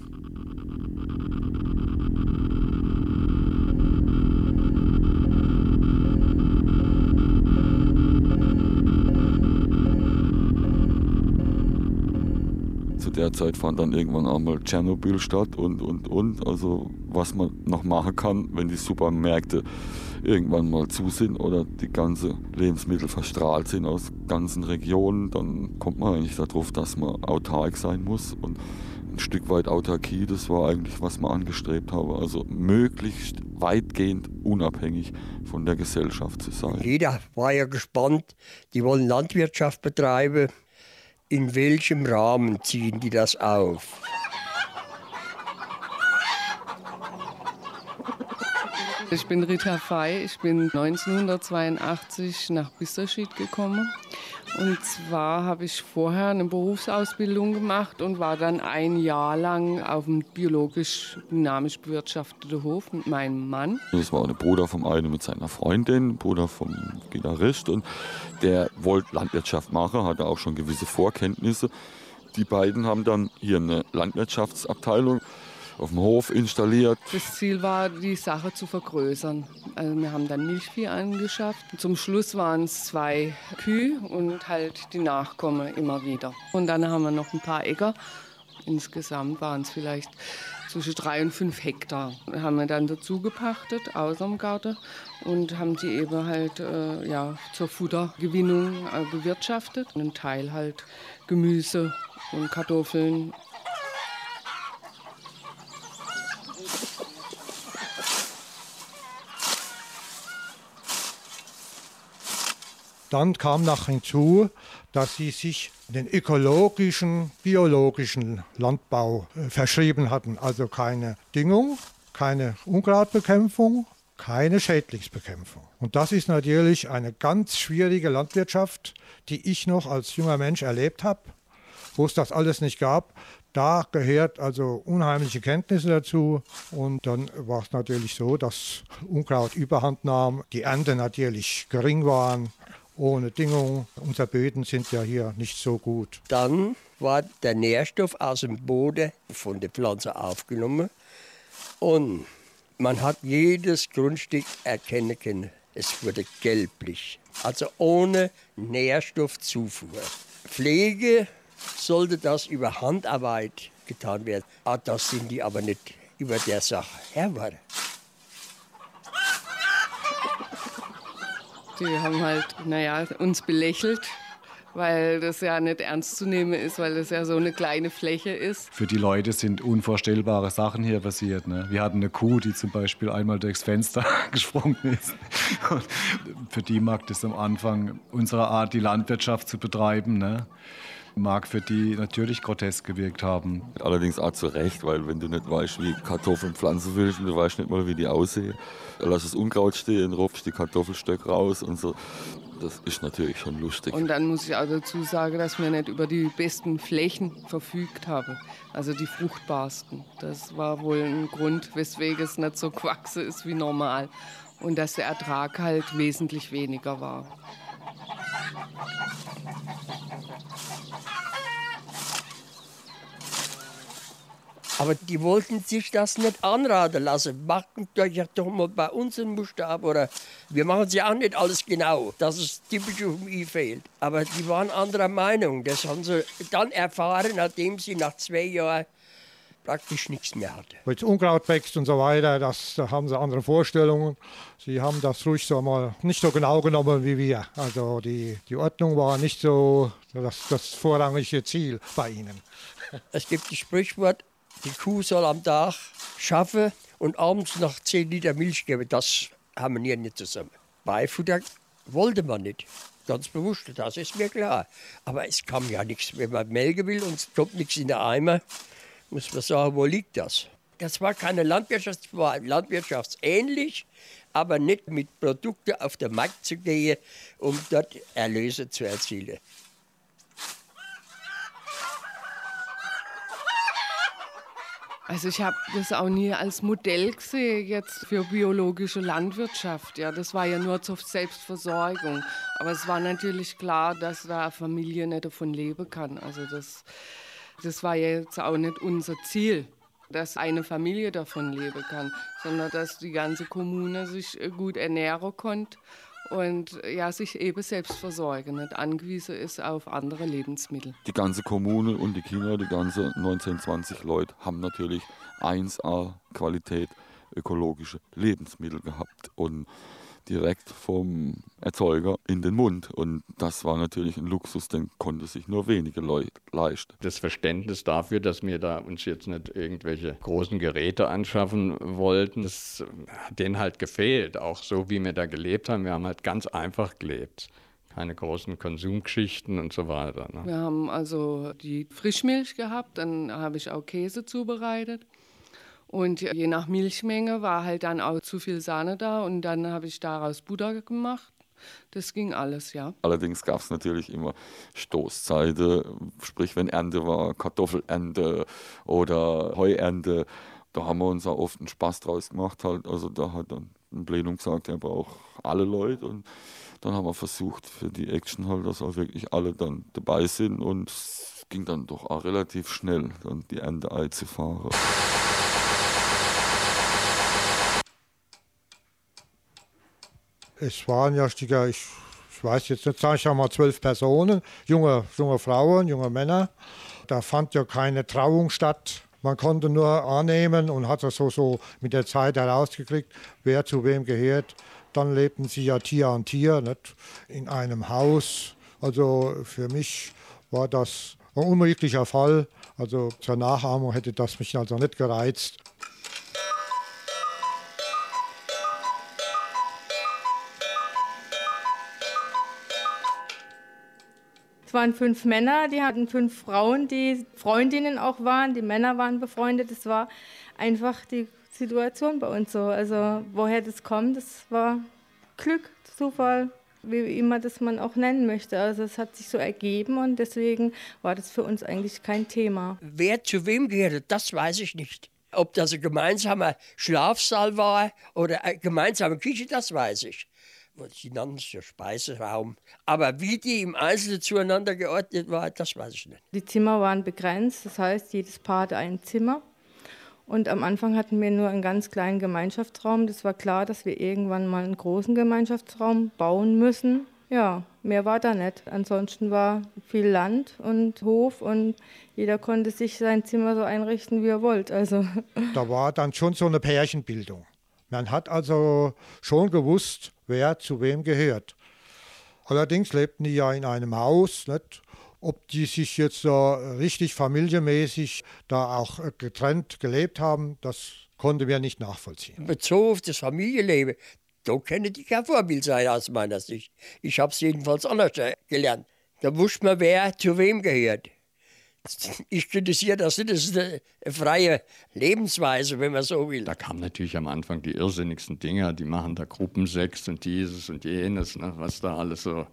Zu der Zeit fand dann irgendwann auch mal Tschernobyl statt und, und, und. Also was man noch machen kann, wenn die Supermärkte irgendwann mal zu sind oder die ganze Lebensmittel verstrahlt sind aus ganzen Regionen, dann kommt man eigentlich darauf, dass man autark sein muss. Und ein Stück weit Autarkie, das war eigentlich, was man angestrebt habe. Also möglichst weitgehend unabhängig von der Gesellschaft zu sein. Jeder war ja gespannt, die wollen Landwirtschaft betreiben. In welchem Rahmen ziehen die das auf? Ich bin Rita Fey, ich bin neunzehnhundertzweiundachtzig nach Bisserschied gekommen. Und zwar habe ich vorher eine Berufsausbildung gemacht und war dann ein Jahr lang auf dem biologisch dynamisch bewirtschafteten Hof mit meinem Mann. Das war der Bruder vom einen mit seiner Freundin, Bruder vom Gitarrist. Und der wollte Landwirtschaft machen, hatte auch schon gewisse Vorkenntnisse. Die beiden haben dann hier eine Landwirtschaftsabteilung auf dem Hof installiert. Das Ziel war, die Sache zu vergrößern. Also wir haben dann Milchvieh angeschafft. Zum Schluss waren es zwei Kühe und halt die Nachkommen immer wieder. Und dann haben wir noch ein paar Äcker. Insgesamt waren es vielleicht zwischen drei und fünf Hektar. Das haben wir dann dazu gepachtet, aus dem Garten, und haben die eben halt äh, ja, zur Futtergewinnung äh, bewirtschaftet. Einen Teil halt Gemüse und Kartoffeln. Dann kam noch hinzu, dass sie sich den ökologischen, biologischen Landbau verschrieben hatten. Also keine Düngung, keine Unkrautbekämpfung, keine Schädlingsbekämpfung. Und das ist natürlich eine ganz schwierige Landwirtschaft, die ich noch als junger Mensch erlebt habe, wo es das alles nicht gab. Da gehört also unheimliche Kenntnisse dazu. Und dann war es natürlich so, dass Unkraut überhand nahm, die Ernte natürlich gering waren, ohne Düngung. Unsere Böden sind ja hier nicht so gut. Dann war der Nährstoff aus dem Boden von der Pflanze aufgenommen. Und man hat jedes Grundstück erkennen können. Es wurde gelblich, also ohne Nährstoffzufuhr. Pflege sollte das über Handarbeit getan werden. Ah, das sind die aber nicht über der Sache Herr war. Die haben halt, naja, uns belächelt, weil das ja nicht ernst zu nehmen ist, weil das ja so eine kleine Fläche ist. Für die Leute sind unvorstellbare Sachen hier passiert. Ne? Wir hatten eine Kuh, die zum Beispiel einmal durchs Fenster gesprungen ist. Und für die mag das am Anfang unserer Art, die Landwirtschaft zu betreiben, ne? Mag für die natürlich grotesk gewirkt haben. Allerdings auch zu Recht, weil wenn du nicht weißt, wie Kartoffeln pflanzen willst und du weißt nicht mal, wie die aussehen, lass das Unkraut stehen, rupfst die Kartoffelstöcke raus und so. Das ist natürlich schon lustig. Und dann muss ich auch dazu sagen, dass wir nicht über die besten Flächen verfügt haben, also die fruchtbarsten. Das war wohl ein Grund, weswegen es nicht so gewachsen ist wie normal und dass der Ertrag halt wesentlich weniger war. Aber die wollten sich das nicht anraten lassen. Machen euch doch mal bei uns einen Buchstaben. Oder wir machen es ja auch nicht alles genau, dass es typisch auf dem I fehlt. Aber die waren anderer Meinung. Das haben sie dann erfahren, nachdem sie nach zwei Jahren praktisch nichts mehr hatten. Weil Unkraut wächst und so weiter, das, da haben sie andere Vorstellungen. Sie haben das ruhig so mal nicht so genau genommen wie wir. Also die, die Ordnung war nicht so das, das vorrangige Ziel bei ihnen. Es gibt das Sprichwort, die Kuh soll am Tag schaffen und abends noch zehn Liter Milch geben. Das harmoniert nicht zusammen. Beifutter wollte man nicht. Ganz bewusst, das ist mir klar. Aber es kam ja nichts. Wenn man melken will und es kommt nichts in den Eimer, muss man sagen, wo liegt das? Das war keine Landwirtschaft, es war landwirtschaftsähnlich, aber nicht mit Produkten auf den Markt zu gehen, um dort Erlöse zu erzielen. Also ich habe das auch nie als Modell gesehen jetzt für biologische Landwirtschaft. Ja, das war ja nur zur Selbstversorgung. Aber es war natürlich klar, dass da eine Familie nicht davon leben kann. Also das, das war ja jetzt auch nicht unser Ziel, dass eine Familie davon leben kann, sondern dass die ganze Kommune sich gut ernähren konnte und ja, sich eben selbst versorgen, nicht angewiesen ist auf andere Lebensmittel. Die ganze Kommune und die Kinder, die ganze neunzehn, zwanzig Leute haben natürlich eins A Qualität ökologische Lebensmittel gehabt und direkt vom Erzeuger in den Mund. Und das war natürlich ein Luxus, den konnte sich nur wenige Leute leisten. Das Verständnis dafür, dass wir da uns jetzt nicht irgendwelche großen Geräte anschaffen wollten, das hat denen halt gefehlt. Auch so, wie wir da gelebt haben. Wir haben halt ganz einfach gelebt. Keine großen Konsumgeschichten und so weiter. Ne? Wir haben also die Frischmilch gehabt, dann habe ich auch Käse zubereitet. Und je nach Milchmenge war halt dann auch zu viel Sahne da und dann habe ich daraus Butter gemacht. Das ging alles, ja. Allerdings gab es natürlich immer Stoßzeiten, sprich wenn Ernte war, Kartoffelernte oder Heuernte. Da haben wir uns auch oft einen Spaß draus gemacht. Halt. Also da hat dann ein Plenum gesagt, er braucht alle Leute. Und dann haben wir versucht für die Action halt, dass auch wirklich alle dann dabei sind. Und es ging dann doch auch relativ schnell, dann die Ernte einzufahren. Es waren ja, ich, ich weiß jetzt nicht, sage ich mal zwölf Personen, junge, junge Frauen, junge Männer. Da fand ja keine Trauung statt. Man konnte nur annehmen und hat das so, so mit der Zeit herausgekriegt, wer zu wem gehört. Dann lebten sie ja Tier an Tier, nicht? In einem Haus. Also für mich war das ein unmöglicher Fall. Also zur Nachahmung hätte das mich also nicht gereizt. Es waren fünf Männer, die hatten fünf Frauen, die Freundinnen auch waren. Die Männer waren befreundet. Es war einfach die Situation bei uns so. Also woher das kommt, das war Glück, Zufall, wie immer das man auch nennen möchte. Also es hat sich so ergeben und deswegen war das für uns eigentlich kein Thema. Wer zu wem gehört, das weiß ich nicht. Ob das ein gemeinsamer Schlafsaal war oder eine gemeinsame Küche, das weiß ich. Die nannten es ja Speiseraum. Aber wie die im Einzelnen zueinander geordnet waren, das weiß ich nicht. Die Zimmer waren begrenzt, das heißt, jedes Paar hatte ein Zimmer. Und am Anfang hatten wir nur einen ganz kleinen Gemeinschaftsraum. Das war klar, dass wir irgendwann mal einen großen Gemeinschaftsraum bauen müssen. Ja, mehr war da nicht. Ansonsten war viel Land und Hof und jeder konnte sich sein Zimmer so einrichten, wie er wollte. Also. Da war dann schon so eine Pärchenbildung. Man hat also schon gewusst, wer zu wem gehört. Allerdings lebten die ja in einem Haus, nicht? Ob die sich jetzt so richtig familienmäßig da auch getrennt gelebt haben, das konnten wir nicht nachvollziehen. Bezogen auf das Familienleben, da können die kein Vorbild sein aus meiner Sicht. Ich habe es jedenfalls anders gelernt. Da wusste man, wer zu wem gehört. Ich kritisiere das nicht, das ist eine freie Lebensweise, wenn man so will. Da kamen natürlich am Anfang die irrsinnigsten Dinge, die machen da Gruppensex und dieses und jenes, ne, was da alles so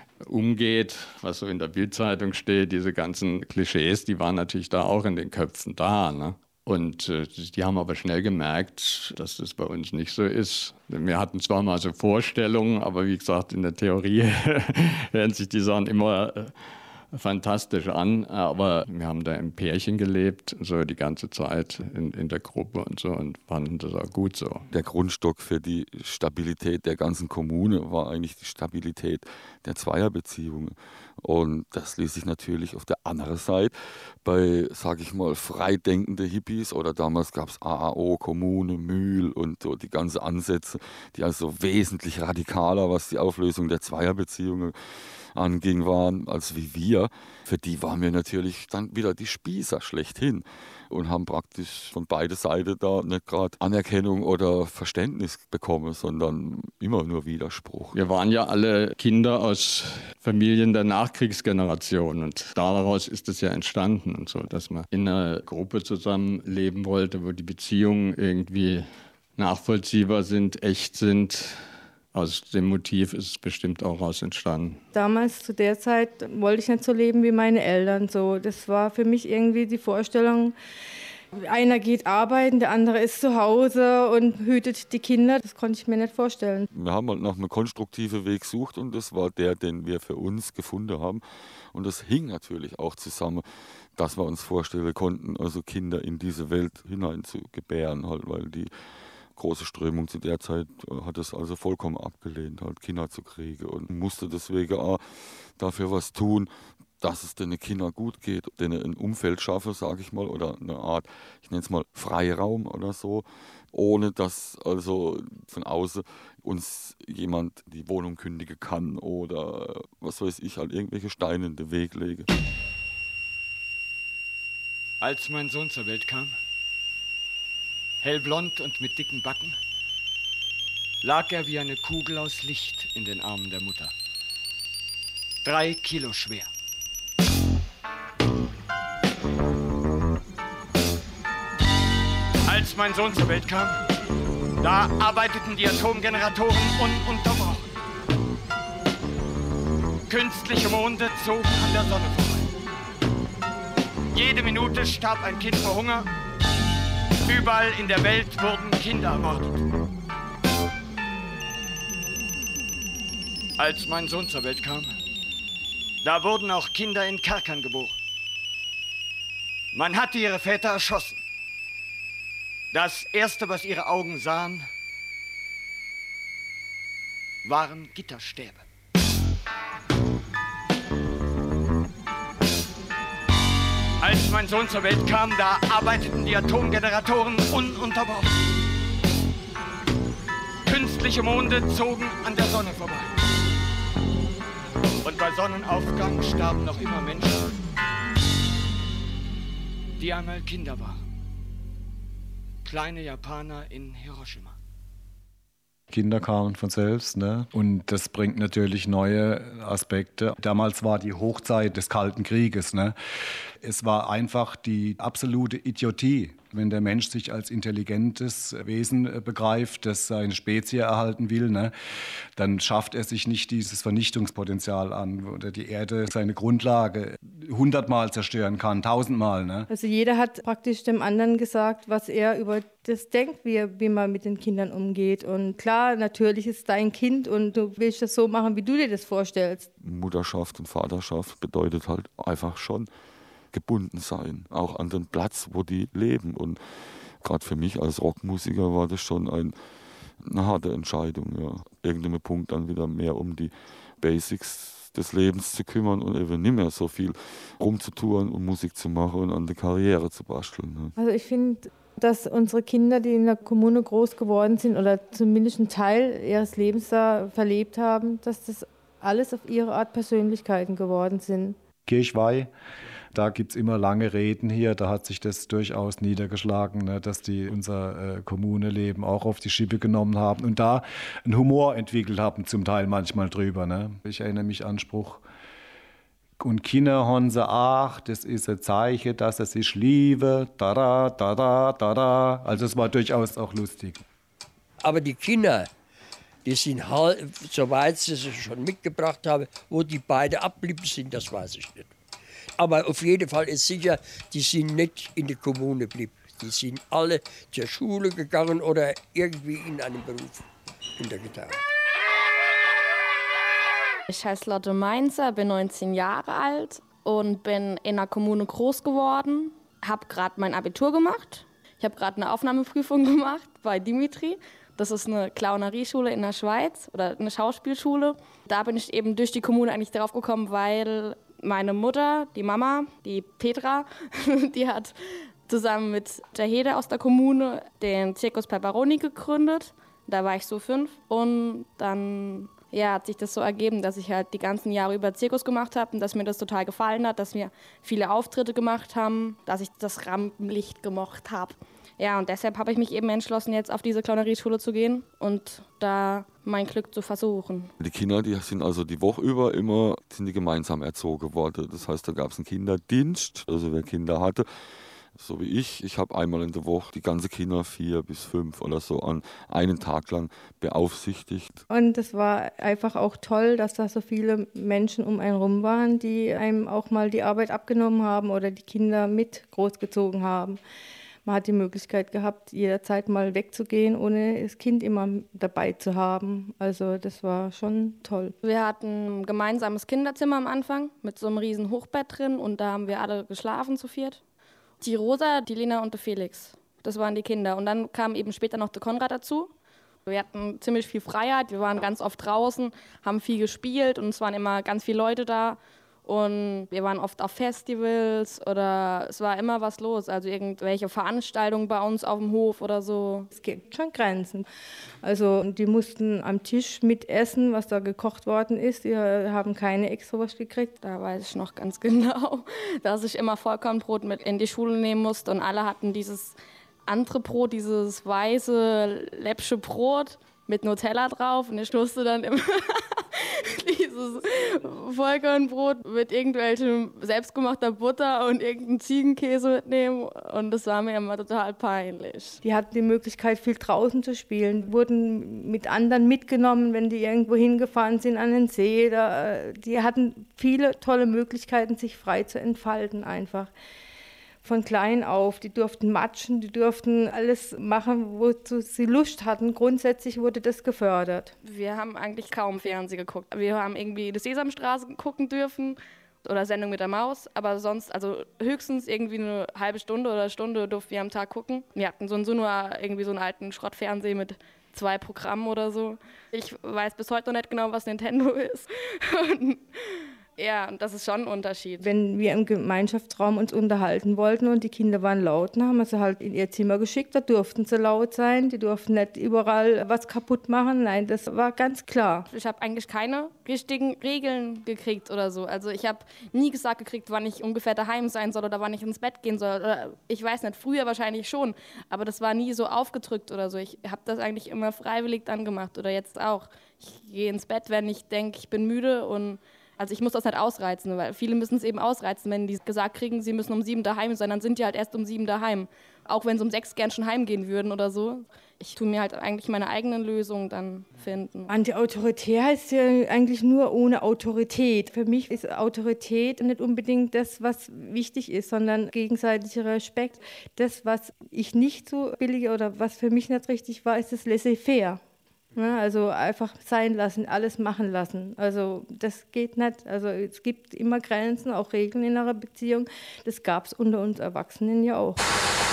umgeht, was so in der Bildzeitung steht, diese ganzen Klischees, die waren natürlich da auch in den Köpfen da, ne? Und äh, die haben aber schnell gemerkt, dass das bei uns nicht so ist. Wir hatten zwar mal so Vorstellungen, aber wie gesagt, in der Theorie hören sich die Sachen immer äh, fantastisch an, aber wir haben da im Pärchen gelebt, so die ganze Zeit in, in der Gruppe und so und fanden das auch gut so. Der Grundstock für die Stabilität der ganzen Kommune war eigentlich die Stabilität der Zweierbeziehungen. Und das ließ sich natürlich auf der anderen Seite bei, sage ich mal, freidenkende Hippies oder damals gab es A A O, Kommune, Mühl und so die ganzen Ansätze, die also wesentlich radikaler, was die Auflösung der Zweierbeziehungen anging, waren als wie wir. Für die waren wir natürlich dann wieder die Spießer schlechthin und haben praktisch von beiden Seiten da nicht gerade Anerkennung oder Verständnis bekommen, sondern immer nur Widerspruch. Wir waren ja alle Kinder aus Familien der Nachkriegsgeneration und daraus ist es ja entstanden und so, dass man in einer Gruppe zusammenleben wollte, wo die Beziehungen irgendwie nachvollziehbar sind, echt sind. Aus dem Motiv ist es bestimmt auch raus entstanden. Damals, zu der Zeit, wollte ich nicht so leben wie meine Eltern. So, das war für mich irgendwie die Vorstellung, einer geht arbeiten, der andere ist zu Hause und hütet die Kinder. Das konnte ich mir nicht vorstellen. Wir haben halt nach einem konstruktiven Weg gesucht und das war der, den wir für uns gefunden haben. Und das hing natürlich auch zusammen, dass wir uns vorstellen konnten, also Kinder in diese Welt hinein zu gebären, halt, weil die große Strömung zu der Zeit hat es also vollkommen abgelehnt, halt Kinder zu kriegen und musste deswegen auch dafür was tun, dass es den Kindern gut geht, denen ein Umfeld schaffe, sage ich mal, oder eine Art, ich nenne es mal Freiraum oder so, ohne dass also von außen uns jemand die Wohnung kündigen kann oder was weiß ich, halt irgendwelche Steine in den Weg lege. Als mein Sohn zur Welt kam, hellblond und mit dicken Backen, lag er wie eine Kugel aus Licht in den Armen der Mutter. Drei Kilo schwer. Als mein Sohn zur Welt kam, da arbeiteten die Atomgeneratoren ununterbrochen. Künstliche Monde zogen an der Sonne vorbei. Jede Minute starb ein Kind vor Hunger. Überall in der Welt wurden Kinder ermordet. Als mein Sohn zur Welt kam, da wurden auch Kinder in Kerkern geboren. Man hatte ihre Väter erschossen. Das Erste, was ihre Augen sahen, waren Gitterstäbe. Als mein Sohn zur Welt kam, da arbeiteten die Atomgeneratoren ununterbrochen. Künstliche Monde zogen an der Sonne vorbei. Und bei Sonnenaufgang starben noch immer Menschen, die einmal Kinder waren. Kleine Japaner in Hiroshima. Kinder kamen von selbst, ne? Und das bringt natürlich neue Aspekte. Damals war die Hochzeit des Kalten Krieges, ne? Es war einfach die absolute Idiotie, Wenn der Mensch sich als intelligentes Wesen begreift, das seine Spezie erhalten will, ne, dann schafft er sich nicht dieses Vernichtungspotenzial an, oder die Erde seine Grundlage hundertmal zerstören kann, tausendmal. Ne? Also jeder hat praktisch dem anderen gesagt, was er über das denkt, wie, wie man mit den Kindern umgeht. Und klar, natürlich ist es dein Kind und du willst das so machen, wie du dir das vorstellst. Mutterschaft und Vaterschaft bedeutet halt einfach schon gebunden sein, auch an den Platz, wo die leben. Und gerade für mich als Rockmusiker war das schon ein, eine harte Entscheidung. Ja. Irgendeinem Punkt dann wieder mehr um die Basics des Lebens zu kümmern und eben nicht mehr so viel rumzutouren und Musik zu machen und an der Karriere zu basteln. Ne. Also ich finde, dass unsere Kinder, die in der Kommune groß geworden sind oder zumindest einen Teil ihres Lebens da verlebt haben, dass das alles auf ihre Art Persönlichkeiten geworden sind. Kirchweih, da gibt es immer lange Reden hier, da hat sich das durchaus niedergeschlagen, ne, dass die unser äh, Kommuneleben auch auf die Schippe genommen haben und da einen Humor entwickelt haben, zum Teil manchmal drüber. Ne. Ich erinnere mich an Spruch, und Kinder haben sie ach, das ist ein Zeichen, dass er sich liebe, da da, da da, da da. Also es war durchaus auch lustig. Aber die Kinder, die sind halt, soweit sie sie schon mitgebracht haben, wo die beiden abgeblieben sind, das weiß ich nicht. Aber auf jeden Fall ist sicher, die sind nicht in der Kommune geblieben. Die sind alle zur Schule gegangen oder irgendwie in einem Beruf untergetaucht. Ich heiße Lotte Mainzer, bin neunzehn Jahre alt und bin in der Kommune groß geworden. Habe gerade mein Abitur gemacht. Ich habe gerade eine Aufnahmeprüfung gemacht bei Dimitri. Das ist eine Clownerieschule in der Schweiz oder eine Schauspielschule. Da bin ich eben durch die Kommune eigentlich drauf gekommen, weil meine Mutter, die Mama, die Petra, die hat zusammen mit der Hede aus der Kommune den Circus Pepperoni gegründet. Da war ich so fünf und dann ja, hat sich das so ergeben, dass ich halt die ganzen Jahre über Zirkus gemacht habe und dass mir das total gefallen hat, dass wir viele Auftritte gemacht haben, dass ich das Rampenlicht gemocht habe. Ja, und deshalb habe ich mich eben entschlossen, jetzt auf diese Clownerieschule zu gehen und da mein Glück zu versuchen. Die Kinder, die sind also die Woche über immer sind die gemeinsam erzogen worden. Das heißt, da gab es einen Kinderdienst, also wer Kinder hatte, so wie ich. Ich habe einmal in der Woche die ganze Kinder, vier bis fünf oder so, an einen Tag lang beaufsichtigt. Und es war einfach auch toll, dass da so viele Menschen um einen rum waren, die einem auch mal die Arbeit abgenommen haben oder die Kinder mit großgezogen haben. Man hat die Möglichkeit gehabt, jederzeit mal wegzugehen, ohne das Kind immer dabei zu haben. Also das war schon toll. Wir hatten ein gemeinsames Kinderzimmer am Anfang mit so einem riesen Hochbett drin und da haben wir alle geschlafen zu viert. Die Rosa, die Lena und der Felix, das waren die Kinder. Und dann kam eben später noch der Konrad dazu. Wir hatten ziemlich viel Freiheit, wir waren ganz oft draußen, haben viel gespielt und es waren immer ganz viele Leute da. Und wir waren oft auf Festivals oder es war immer was los, also irgendwelche Veranstaltungen bei uns auf dem Hof oder so. Es gibt schon Grenzen. Also die mussten am Tisch mitessen, was da gekocht worden ist. Die haben keine Extrawurst gekriegt. Da weiß ich noch ganz genau, dass ich immer Vollkornbrot mit in die Schule nehmen musste und alle hatten dieses andere Brot, dieses weiße läppsche Brot mit Nutella drauf und ich musste dann immer dieses Vollkornbrot mit irgendwelchem selbstgemachter Butter und irgendeinem Ziegenkäse mitnehmen und das war mir immer total peinlich. Die hatten die Möglichkeit, viel draußen zu spielen, wurden mit anderen mitgenommen, wenn die irgendwo hingefahren sind an den See. Da, die hatten viele tolle Möglichkeiten, sich frei zu entfalten einfach. Von klein auf, die durften matschen, die durften alles machen, wozu sie Lust hatten. Grundsätzlich wurde das gefördert. Wir haben eigentlich kaum Fernsehen geguckt. Wir haben irgendwie die Sesamstraße gucken dürfen oder Sendung mit der Maus, aber sonst, also höchstens irgendwie eine halbe Stunde oder Stunde durften wir am Tag gucken. Wir hatten so, so nur irgendwie so einen alten Schrottfernseher mit zwei Programmen oder so. Ich weiß bis heute noch nicht genau, was Nintendo ist. Ja, und das ist schon ein Unterschied. Wenn wir im Gemeinschaftsraum uns unterhalten wollten und die Kinder waren laut, dann haben wir sie halt in ihr Zimmer geschickt. Da durften sie laut sein, die durften nicht überall was kaputt machen. Nein, das war ganz klar. Ich habe eigentlich keine richtigen Regeln gekriegt oder so. Also ich habe nie gesagt gekriegt, wann ich ungefähr daheim sein soll oder wann ich ins Bett gehen soll. Oder ich weiß nicht, früher wahrscheinlich schon, aber das war nie so aufgedrückt oder so. Ich habe das eigentlich immer freiwillig dann gemacht oder jetzt auch. Ich gehe ins Bett, wenn ich denke, ich bin müde und also ich muss das nicht ausreizen, weil viele müssen es eben ausreizen. Wenn die gesagt kriegen, sie müssen um sieben daheim sein, dann sind die halt erst um sieben daheim. Auch wenn sie um sechs gern schon heimgehen würden oder so. Ich tue mir halt eigentlich meine eigenen Lösungen dann finden. Anti-autoritär heißt ja eigentlich nur ohne Autorität. Für mich ist Autorität nicht unbedingt das, was wichtig ist, sondern gegenseitiger Respekt. Das, was ich nicht so billige oder was für mich nicht richtig war, ist das Laissez-faire. Ja, also einfach sein lassen, alles machen lassen. Also das geht nicht. Also es gibt immer Grenzen, auch Regeln in einer Beziehung. Das gab es unter uns Erwachsenen ja auch.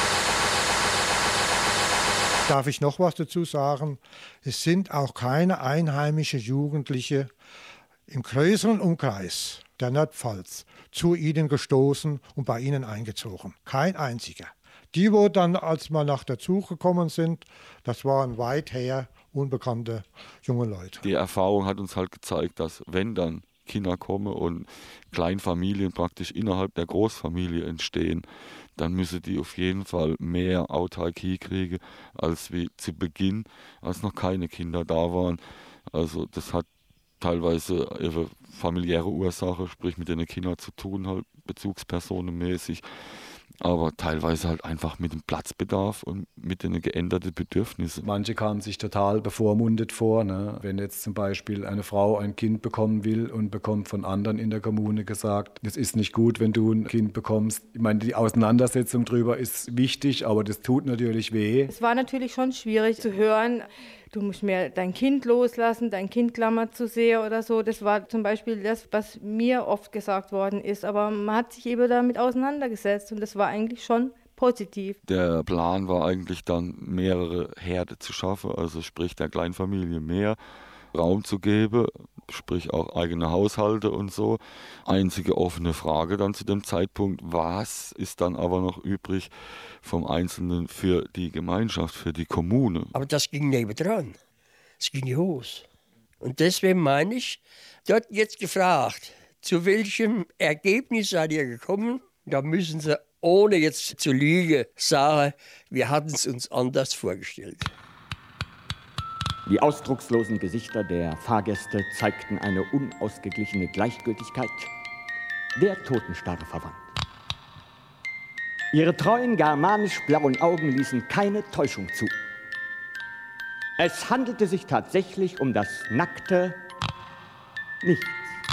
Darf ich noch was dazu sagen? Es sind auch keine einheimischen Jugendliche im größeren Umkreis der Nordpfalz zu ihnen gestoßen und bei ihnen eingezogen. Kein einziger. Die, wo dann, als wir nach dazugekommen sind, das waren weit her unbekannte junge Leute. Die Erfahrung hat uns halt gezeigt, dass wenn dann Kinder kommen und Kleinfamilien praktisch innerhalb der Großfamilie entstehen, dann müssen die auf jeden Fall mehr Autarkie kriegen, als wie zu Beginn, als noch keine Kinder da waren. Also das hat teilweise ihre familiäre Ursache, sprich mit den Kindern zu tun, halt bezugspersonenmäßig. Aber teilweise halt einfach mit dem Platzbedarf und mit den geänderten Bedürfnissen. Manche kamen sich total bevormundet vor, ne? Wenn jetzt zum Beispiel eine Frau ein Kind bekommen will und bekommt von anderen in der Kommune gesagt, es ist nicht gut, wenn du ein Kind bekommst. Ich meine, die Auseinandersetzung darüber ist wichtig, aber das tut natürlich weh. Es war natürlich schon schwierig zu hören, du musst mir dein Kind loslassen, dein Kind klammert zu sehr oder so. Das war zum Beispiel das, was mir oft gesagt worden ist. Aber man hat sich eben damit auseinandergesetzt und das war eigentlich schon positiv. Der Plan war eigentlich dann, mehrere Herde zu schaffen, also sprich der Kleinfamilie mehr Raum zu geben, sprich auch eigene Haushalte und so. Einzige offene Frage dann zu dem Zeitpunkt, was ist dann aber noch übrig vom Einzelnen für die Gemeinschaft, für die Kommune? Aber das ging nebendran. Es ging los. Und deswegen meine ich, dort jetzt gefragt, zu welchem Ergebnis seid ihr gekommen? Da müssen Sie, ohne jetzt zu lügen, sagen, wir hatten es uns anders vorgestellt. Die ausdruckslosen Gesichter der Fahrgäste zeigten eine unausgeglichene Gleichgültigkeit, der Totenstarre verwandt. Ihre treuen germanisch-blauen Augen ließen keine Täuschung zu. Es handelte sich tatsächlich um das nackte Nichts.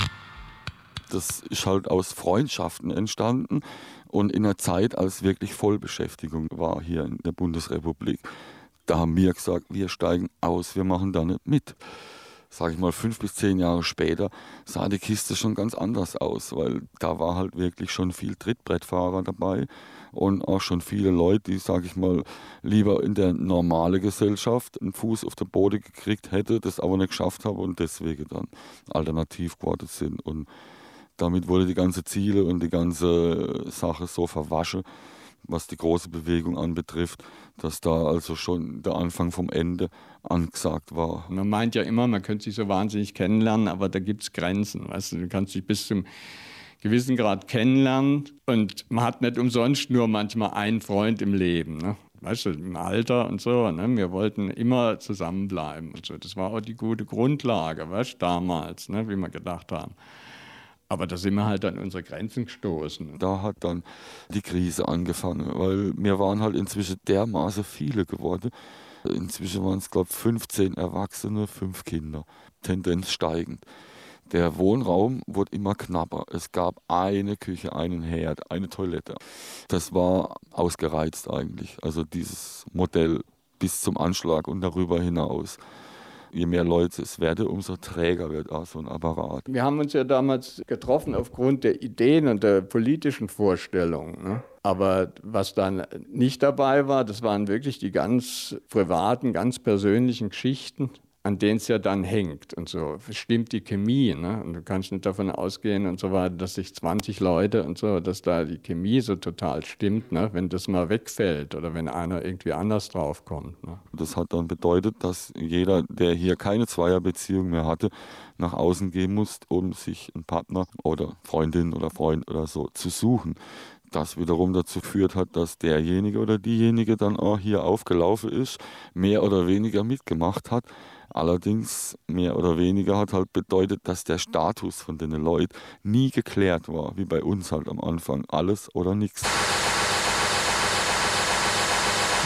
Das ist halt aus Freundschaften entstanden und in einer Zeit, als wirklich Vollbeschäftigung war hier in der Bundesrepublik. Da haben wir gesagt, wir steigen aus, wir machen da nicht mit. Sag ich mal, fünf bis zehn Jahre später sah die Kiste schon ganz anders aus, weil da war halt wirklich schon viel Trittbrettfahrer dabei und auch schon viele Leute, die, sag ich mal, lieber in der normalen Gesellschaft einen Fuß auf den Boden gekriegt hätte, das aber nicht geschafft haben und deswegen dann alternativ geworden sind. Und damit wurde die ganze Ziele und die ganze Sache so verwaschen, was die große Bewegung anbetrifft, dass da also schon der Anfang vom Ende angesagt war. Man meint ja immer, man könnte sich so wahnsinnig kennenlernen, aber da gibt es Grenzen. Weißt du, du kannst dich bis zum gewissen Grad kennenlernen und man hat nicht umsonst nur manchmal einen Freund im Leben. Ne? Weißt du, im Alter und so. Ne? Wir wollten immer zusammenbleiben und so. Das war auch die gute Grundlage, weißt du, damals, ne? Wie wir gedacht haben. Aber da sind wir halt an unsere Grenzen gestoßen. Da hat dann die Krise angefangen, weil wir waren halt inzwischen dermaßen viele geworden. Inzwischen waren es, glaube ich, fünfzehn Erwachsene, fünf Kinder, Tendenz steigend. Der Wohnraum wurde immer knapper. Es gab eine Küche, einen Herd, eine Toilette. Das war ausgereizt eigentlich, also dieses Modell bis zum Anschlag und darüber hinaus. Je mehr Leute es werden, umso träger wird auch so ein Apparat. Wir haben uns ja damals getroffen aufgrund der Ideen und der politischen Vorstellungen. Ne? Aber was dann nicht dabei war, das waren wirklich die ganz privaten, ganz persönlichen Geschichten, an denen es ja dann hängt und so. Stimmt die Chemie, ne? Und du kannst nicht davon ausgehen und so weiter, dass sich zwanzig Leute und so, dass da die Chemie so total stimmt, ne? Wenn das mal wegfällt oder wenn einer irgendwie anders draufkommt. Ne? Das hat dann bedeutet, dass jeder, der hier keine Zweierbeziehung mehr hatte, nach außen gehen muss, um sich einen Partner oder Freundin oder Freund oder so zu suchen. Das wiederum dazu führt hat, dass derjenige oder diejenige dann auch hier aufgelaufen ist, mehr oder weniger mitgemacht hat. Allerdings mehr oder weniger hat halt bedeutet, dass der Status von den Leuten nie geklärt war, wie bei uns halt am Anfang, alles oder nichts.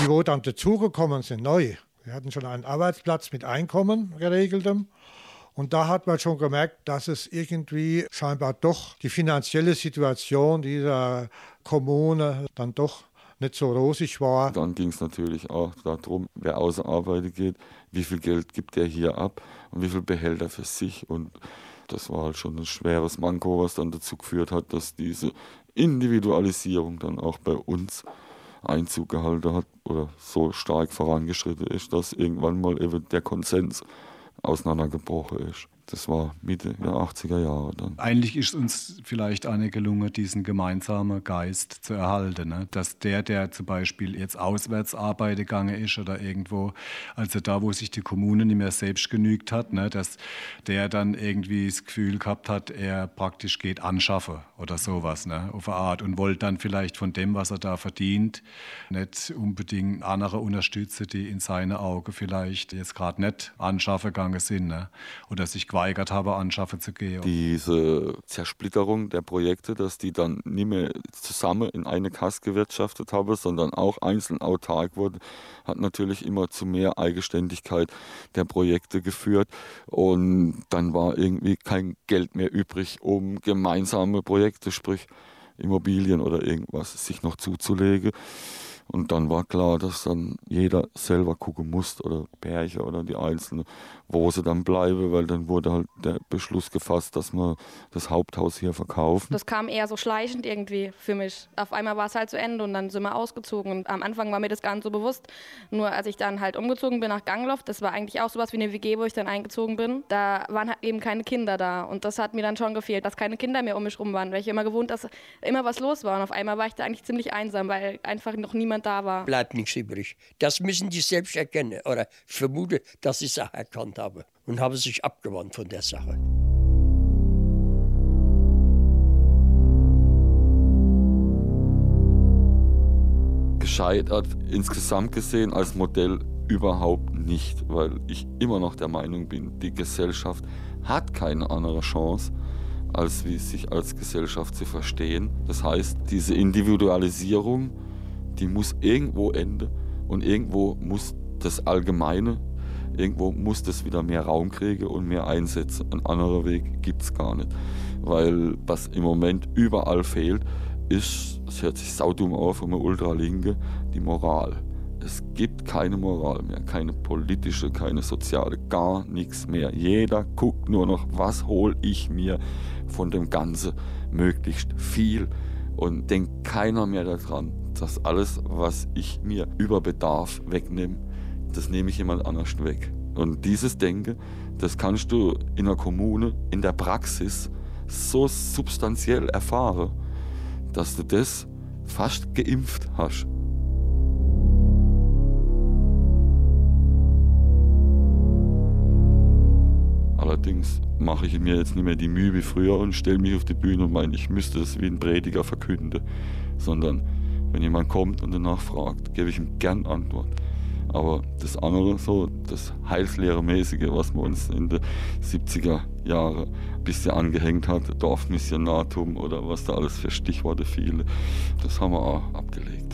die wo dann dazugekommen sind, neu. Wir hatten schon einen Arbeitsplatz mit Einkommen geregeltem. Und da hat man schon gemerkt, dass es irgendwie scheinbar doch die finanzielle Situation dieser Kommune dann doch nicht so rosig war. Dann ging es natürlich auch darum, wer außer Arbeit geht, wie viel Geld gibt er hier ab und wie viel behält er für sich. Und das war halt schon ein schweres Manko, was dann dazu geführt hat, dass diese Individualisierung dann auch bei uns Einzug gehalten hat oder so stark vorangeschritten ist, dass irgendwann mal eben der Konsens auseinandergebrochen ist. Das war Mitte der achtziger Jahre dann. Eigentlich ist uns vielleicht eine gelungen, diesen gemeinsamen Geist zu erhalten. Ne? Dass der, der zum Beispiel jetzt auswärts arbeiten gegangen ist oder irgendwo, also da, wo sich die Kommune nicht mehr selbst genügt hat, ne? Dass der dann irgendwie das Gefühl gehabt hat, er praktisch geht anschaffen oder sowas, ne? Auf eine Art, und wollte dann vielleicht von dem, was er da verdient, nicht unbedingt andere unterstützen, die in seinen Augen vielleicht jetzt gerade nicht anschaffen gegangen sind, ne? Oder sich geweigert habe, anschaffen zu gehen. Diese Zersplitterung der Projekte, dass die dann nicht mehr zusammen in eine Kasse gewirtschaftet haben, sondern auch einzeln autark wurden, hat natürlich immer zu mehr Eigenständigkeit der Projekte geführt. Und dann war irgendwie kein Geld mehr übrig, um gemeinsame Projekte, sprich Immobilien oder irgendwas, sich noch zuzulegen. Und dann war klar, dass dann jeder selber gucken muss, oder Pärchen oder die Einzelnen, wo sie dann bleiben, weil dann wurde halt der Beschluss gefasst, dass wir das Haupthaus hier verkaufen. Das kam eher so schleichend irgendwie für mich. Auf einmal war es halt zu Ende und dann sind wir ausgezogen. Und am Anfang war mir das gar nicht so bewusst. Nur als ich dann halt umgezogen bin nach Gangloff, das war eigentlich auch sowas wie eine W G, wo ich dann eingezogen bin, da waren halt eben keine Kinder da. Und das hat mir dann schon gefehlt, dass keine Kinder mehr um mich rum waren, weil ich immer gewohnt, dass immer was los war. Und auf einmal war ich da eigentlich ziemlich einsam, weil einfach noch niemand da war. Bleibt nichts übrig. Das müssen die selbst erkennen. Oder ich vermute, dass sie es auch erkannt haben. Und haben sich abgewandt von der Sache. Gescheitert insgesamt gesehen als Modell überhaupt nicht, weil ich immer noch der Meinung bin, die Gesellschaft hat keine andere Chance, als wie sich als Gesellschaft zu verstehen. Das heißt, diese Individualisierung, die muss irgendwo enden und irgendwo muss das Allgemeine, irgendwo muss das wieder mehr Raum kriegen und mehr einsetzen. Ein anderer Weg gibt es gar nicht. Weil was im Moment überall fehlt, ist, es hört sich saudumm auf, um eine Ultralinke, die Moral. Es gibt keine Moral mehr, keine politische, keine soziale, gar nichts mehr. Jeder guckt nur noch, was hole ich mir von dem Ganzen möglichst viel, und denkt keiner mehr daran, dass alles, was ich mir über Bedarf wegnehme, das nehme ich jemand anders weg. Und dieses Denken, das kannst du in der Kommune, in der Praxis so substanziell erfahren, dass du das fast geimpft hast. Allerdings mache ich mir jetzt nicht mehr die Mühe wie früher und stelle mich auf die Bühne und meine, ich müsste es wie ein Prediger verkünden. Sondern wenn jemand kommt und danach fragt, gebe ich ihm gern Antwort. Aber das andere, so das Heilslehrermäßige, was man uns in den siebziger Jahren ein bisschen angehängt hat, Dorfmissionartum oder was da alles für Stichworte fielen, das haben wir auch abgelegt.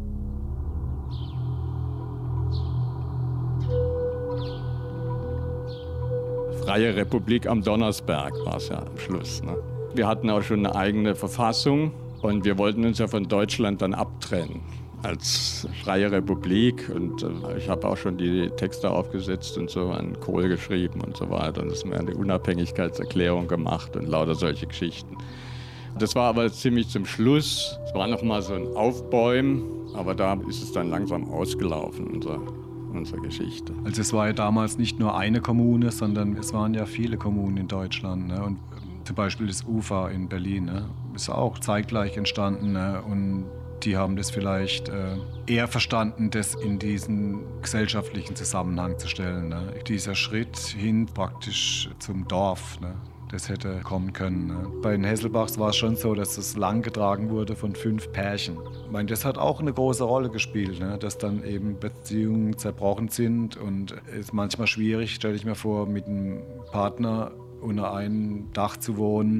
Freie Republik am Donnersberg war es ja am Schluss. Ne? Wir hatten auch schon eine eigene Verfassung und wir wollten uns ja von Deutschland dann abtrennen als Freie Republik. Und äh, ich habe auch schon die Texte aufgesetzt und so an Kohl geschrieben und so weiter. Und das haben wir eine Unabhängigkeitserklärung gemacht und lauter solche Geschichten. Das war aber ziemlich zum Schluss. Es war noch mal so ein Aufbäumen, aber da ist es dann langsam ausgelaufen, unser unsere Geschichte. Also es war ja damals nicht nur eine Kommune, sondern es waren ja viele Kommunen in Deutschland. Ne? Und zum Beispiel das U F A in Berlin, ne? Ist auch zeitgleich entstanden. Ne? Und die haben das vielleicht äh, eher verstanden, das in diesen gesellschaftlichen Zusammenhang zu stellen. Ne? Dieser Schritt hin praktisch zum Dorf, ne? Das hätte kommen können. Ne? Bei den Hesselbachs war es schon so, dass das lang getragen wurde von fünf Pärchen. Ich meine, das hat auch eine große Rolle gespielt, ne? Dass dann eben Beziehungen zerbrochen sind. Und es ist manchmal schwierig, stelle ich mir vor, mit einem Partner unter einem Dach zu wohnen,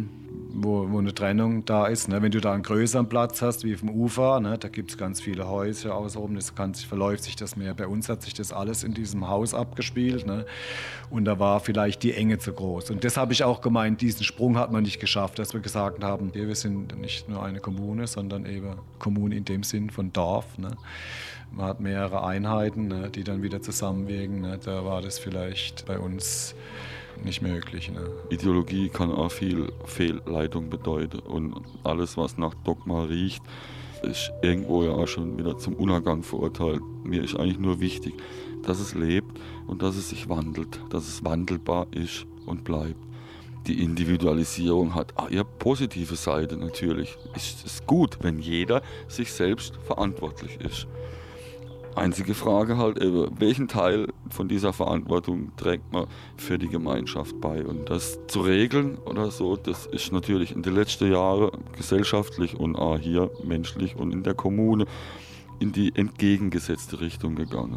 wo, wo eine Trennung da ist. Ne? Wenn du da einen größeren Platz hast, wie auf dem Ufer, ne? Da gibt es ganz viele Häuser außenrum, das kann, verläuft sich das mehr. Bei uns hat sich das alles in diesem Haus abgespielt. Ne? Und da war vielleicht die Enge zu groß. Und das habe ich auch gemeint, diesen Sprung hat man nicht geschafft, dass wir gesagt haben, wir sind nicht nur eine Kommune, sondern eben Kommune in dem Sinn von Dorf. Ne? Man hat mehrere Einheiten, ne, die dann wieder zusammenwirken. Ne? Da war das vielleicht bei uns nicht möglich. Ne? Ideologie kann auch viel Fehlleitung bedeuten. Und alles, was nach Dogma riecht, ist irgendwo ja auch schon wieder zum Untergang verurteilt. Mir ist eigentlich nur wichtig, dass es lebt und dass es sich wandelt, dass es wandelbar ist und bleibt. Die Individualisierung hat auch ihre positive Seite natürlich. Es ist gut, wenn jeder sich selbst verantwortlich ist. Einzige Frage halt eben, welchen Teil von dieser Verantwortung trägt man für die Gemeinschaft bei? Und das zu regeln oder so, das ist natürlich in den letzten Jahren gesellschaftlich und auch hier menschlich und in der Kommune in die entgegengesetzte Richtung gegangen.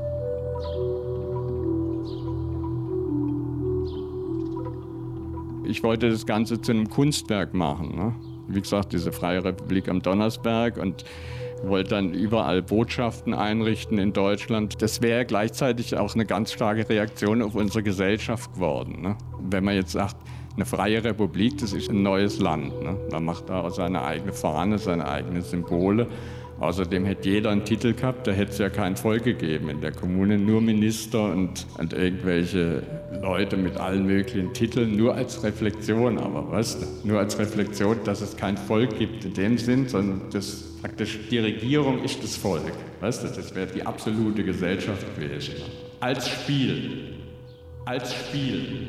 Ich wollte das Ganze zu einem Kunstwerk machen. Ne? Wie gesagt, diese Freie Republik am Donnersberg und wollte dann überall Botschaften einrichten in Deutschland. Das wäre gleichzeitig auch eine ganz starke Reaktion auf unsere Gesellschaft geworden. Ne? Wenn man jetzt sagt, eine freie Republik, das ist ein neues Land. Ne? Man macht da seine eigene Fahne, seine eigenen Symbole. Außerdem hätte jeder einen Titel gehabt, da hätte es ja kein Volk gegeben. In der Kommune nur Minister und, und irgendwelche Leute mit allen möglichen Titeln, nur als Reflexion. Aber weißt du, nur als Reflexion, dass es kein Volk gibt in dem Sinn, sondern das, praktisch die Regierung ist das Volk. Weißt du, das wäre die absolute Gesellschaft gewesen. Als Spiel. Als Spiel.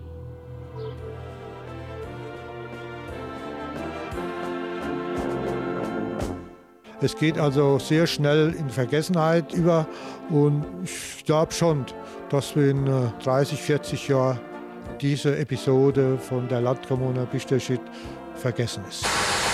Es geht also sehr schnell in Vergessenheit über und ich glaube schon, dass wir in dreißig, vierzig Jahren diese Episode von der Landkommune Bichterschied vergessen ist.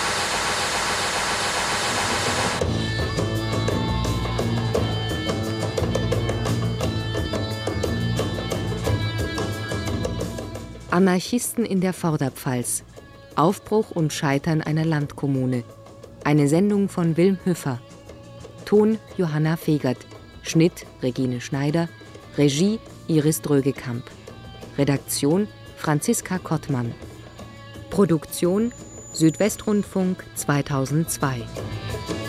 Anarchisten in der Vorderpfalz. Aufbruch und Scheitern einer Landkommune. Eine Sendung von Wilm Hüffer. Ton Johanna Fegert. Schnitt Regine Schneider. Regie Iris Drögekamp. Redaktion Franziska Kottmann. Produktion Südwestrundfunk zweitausendzwei.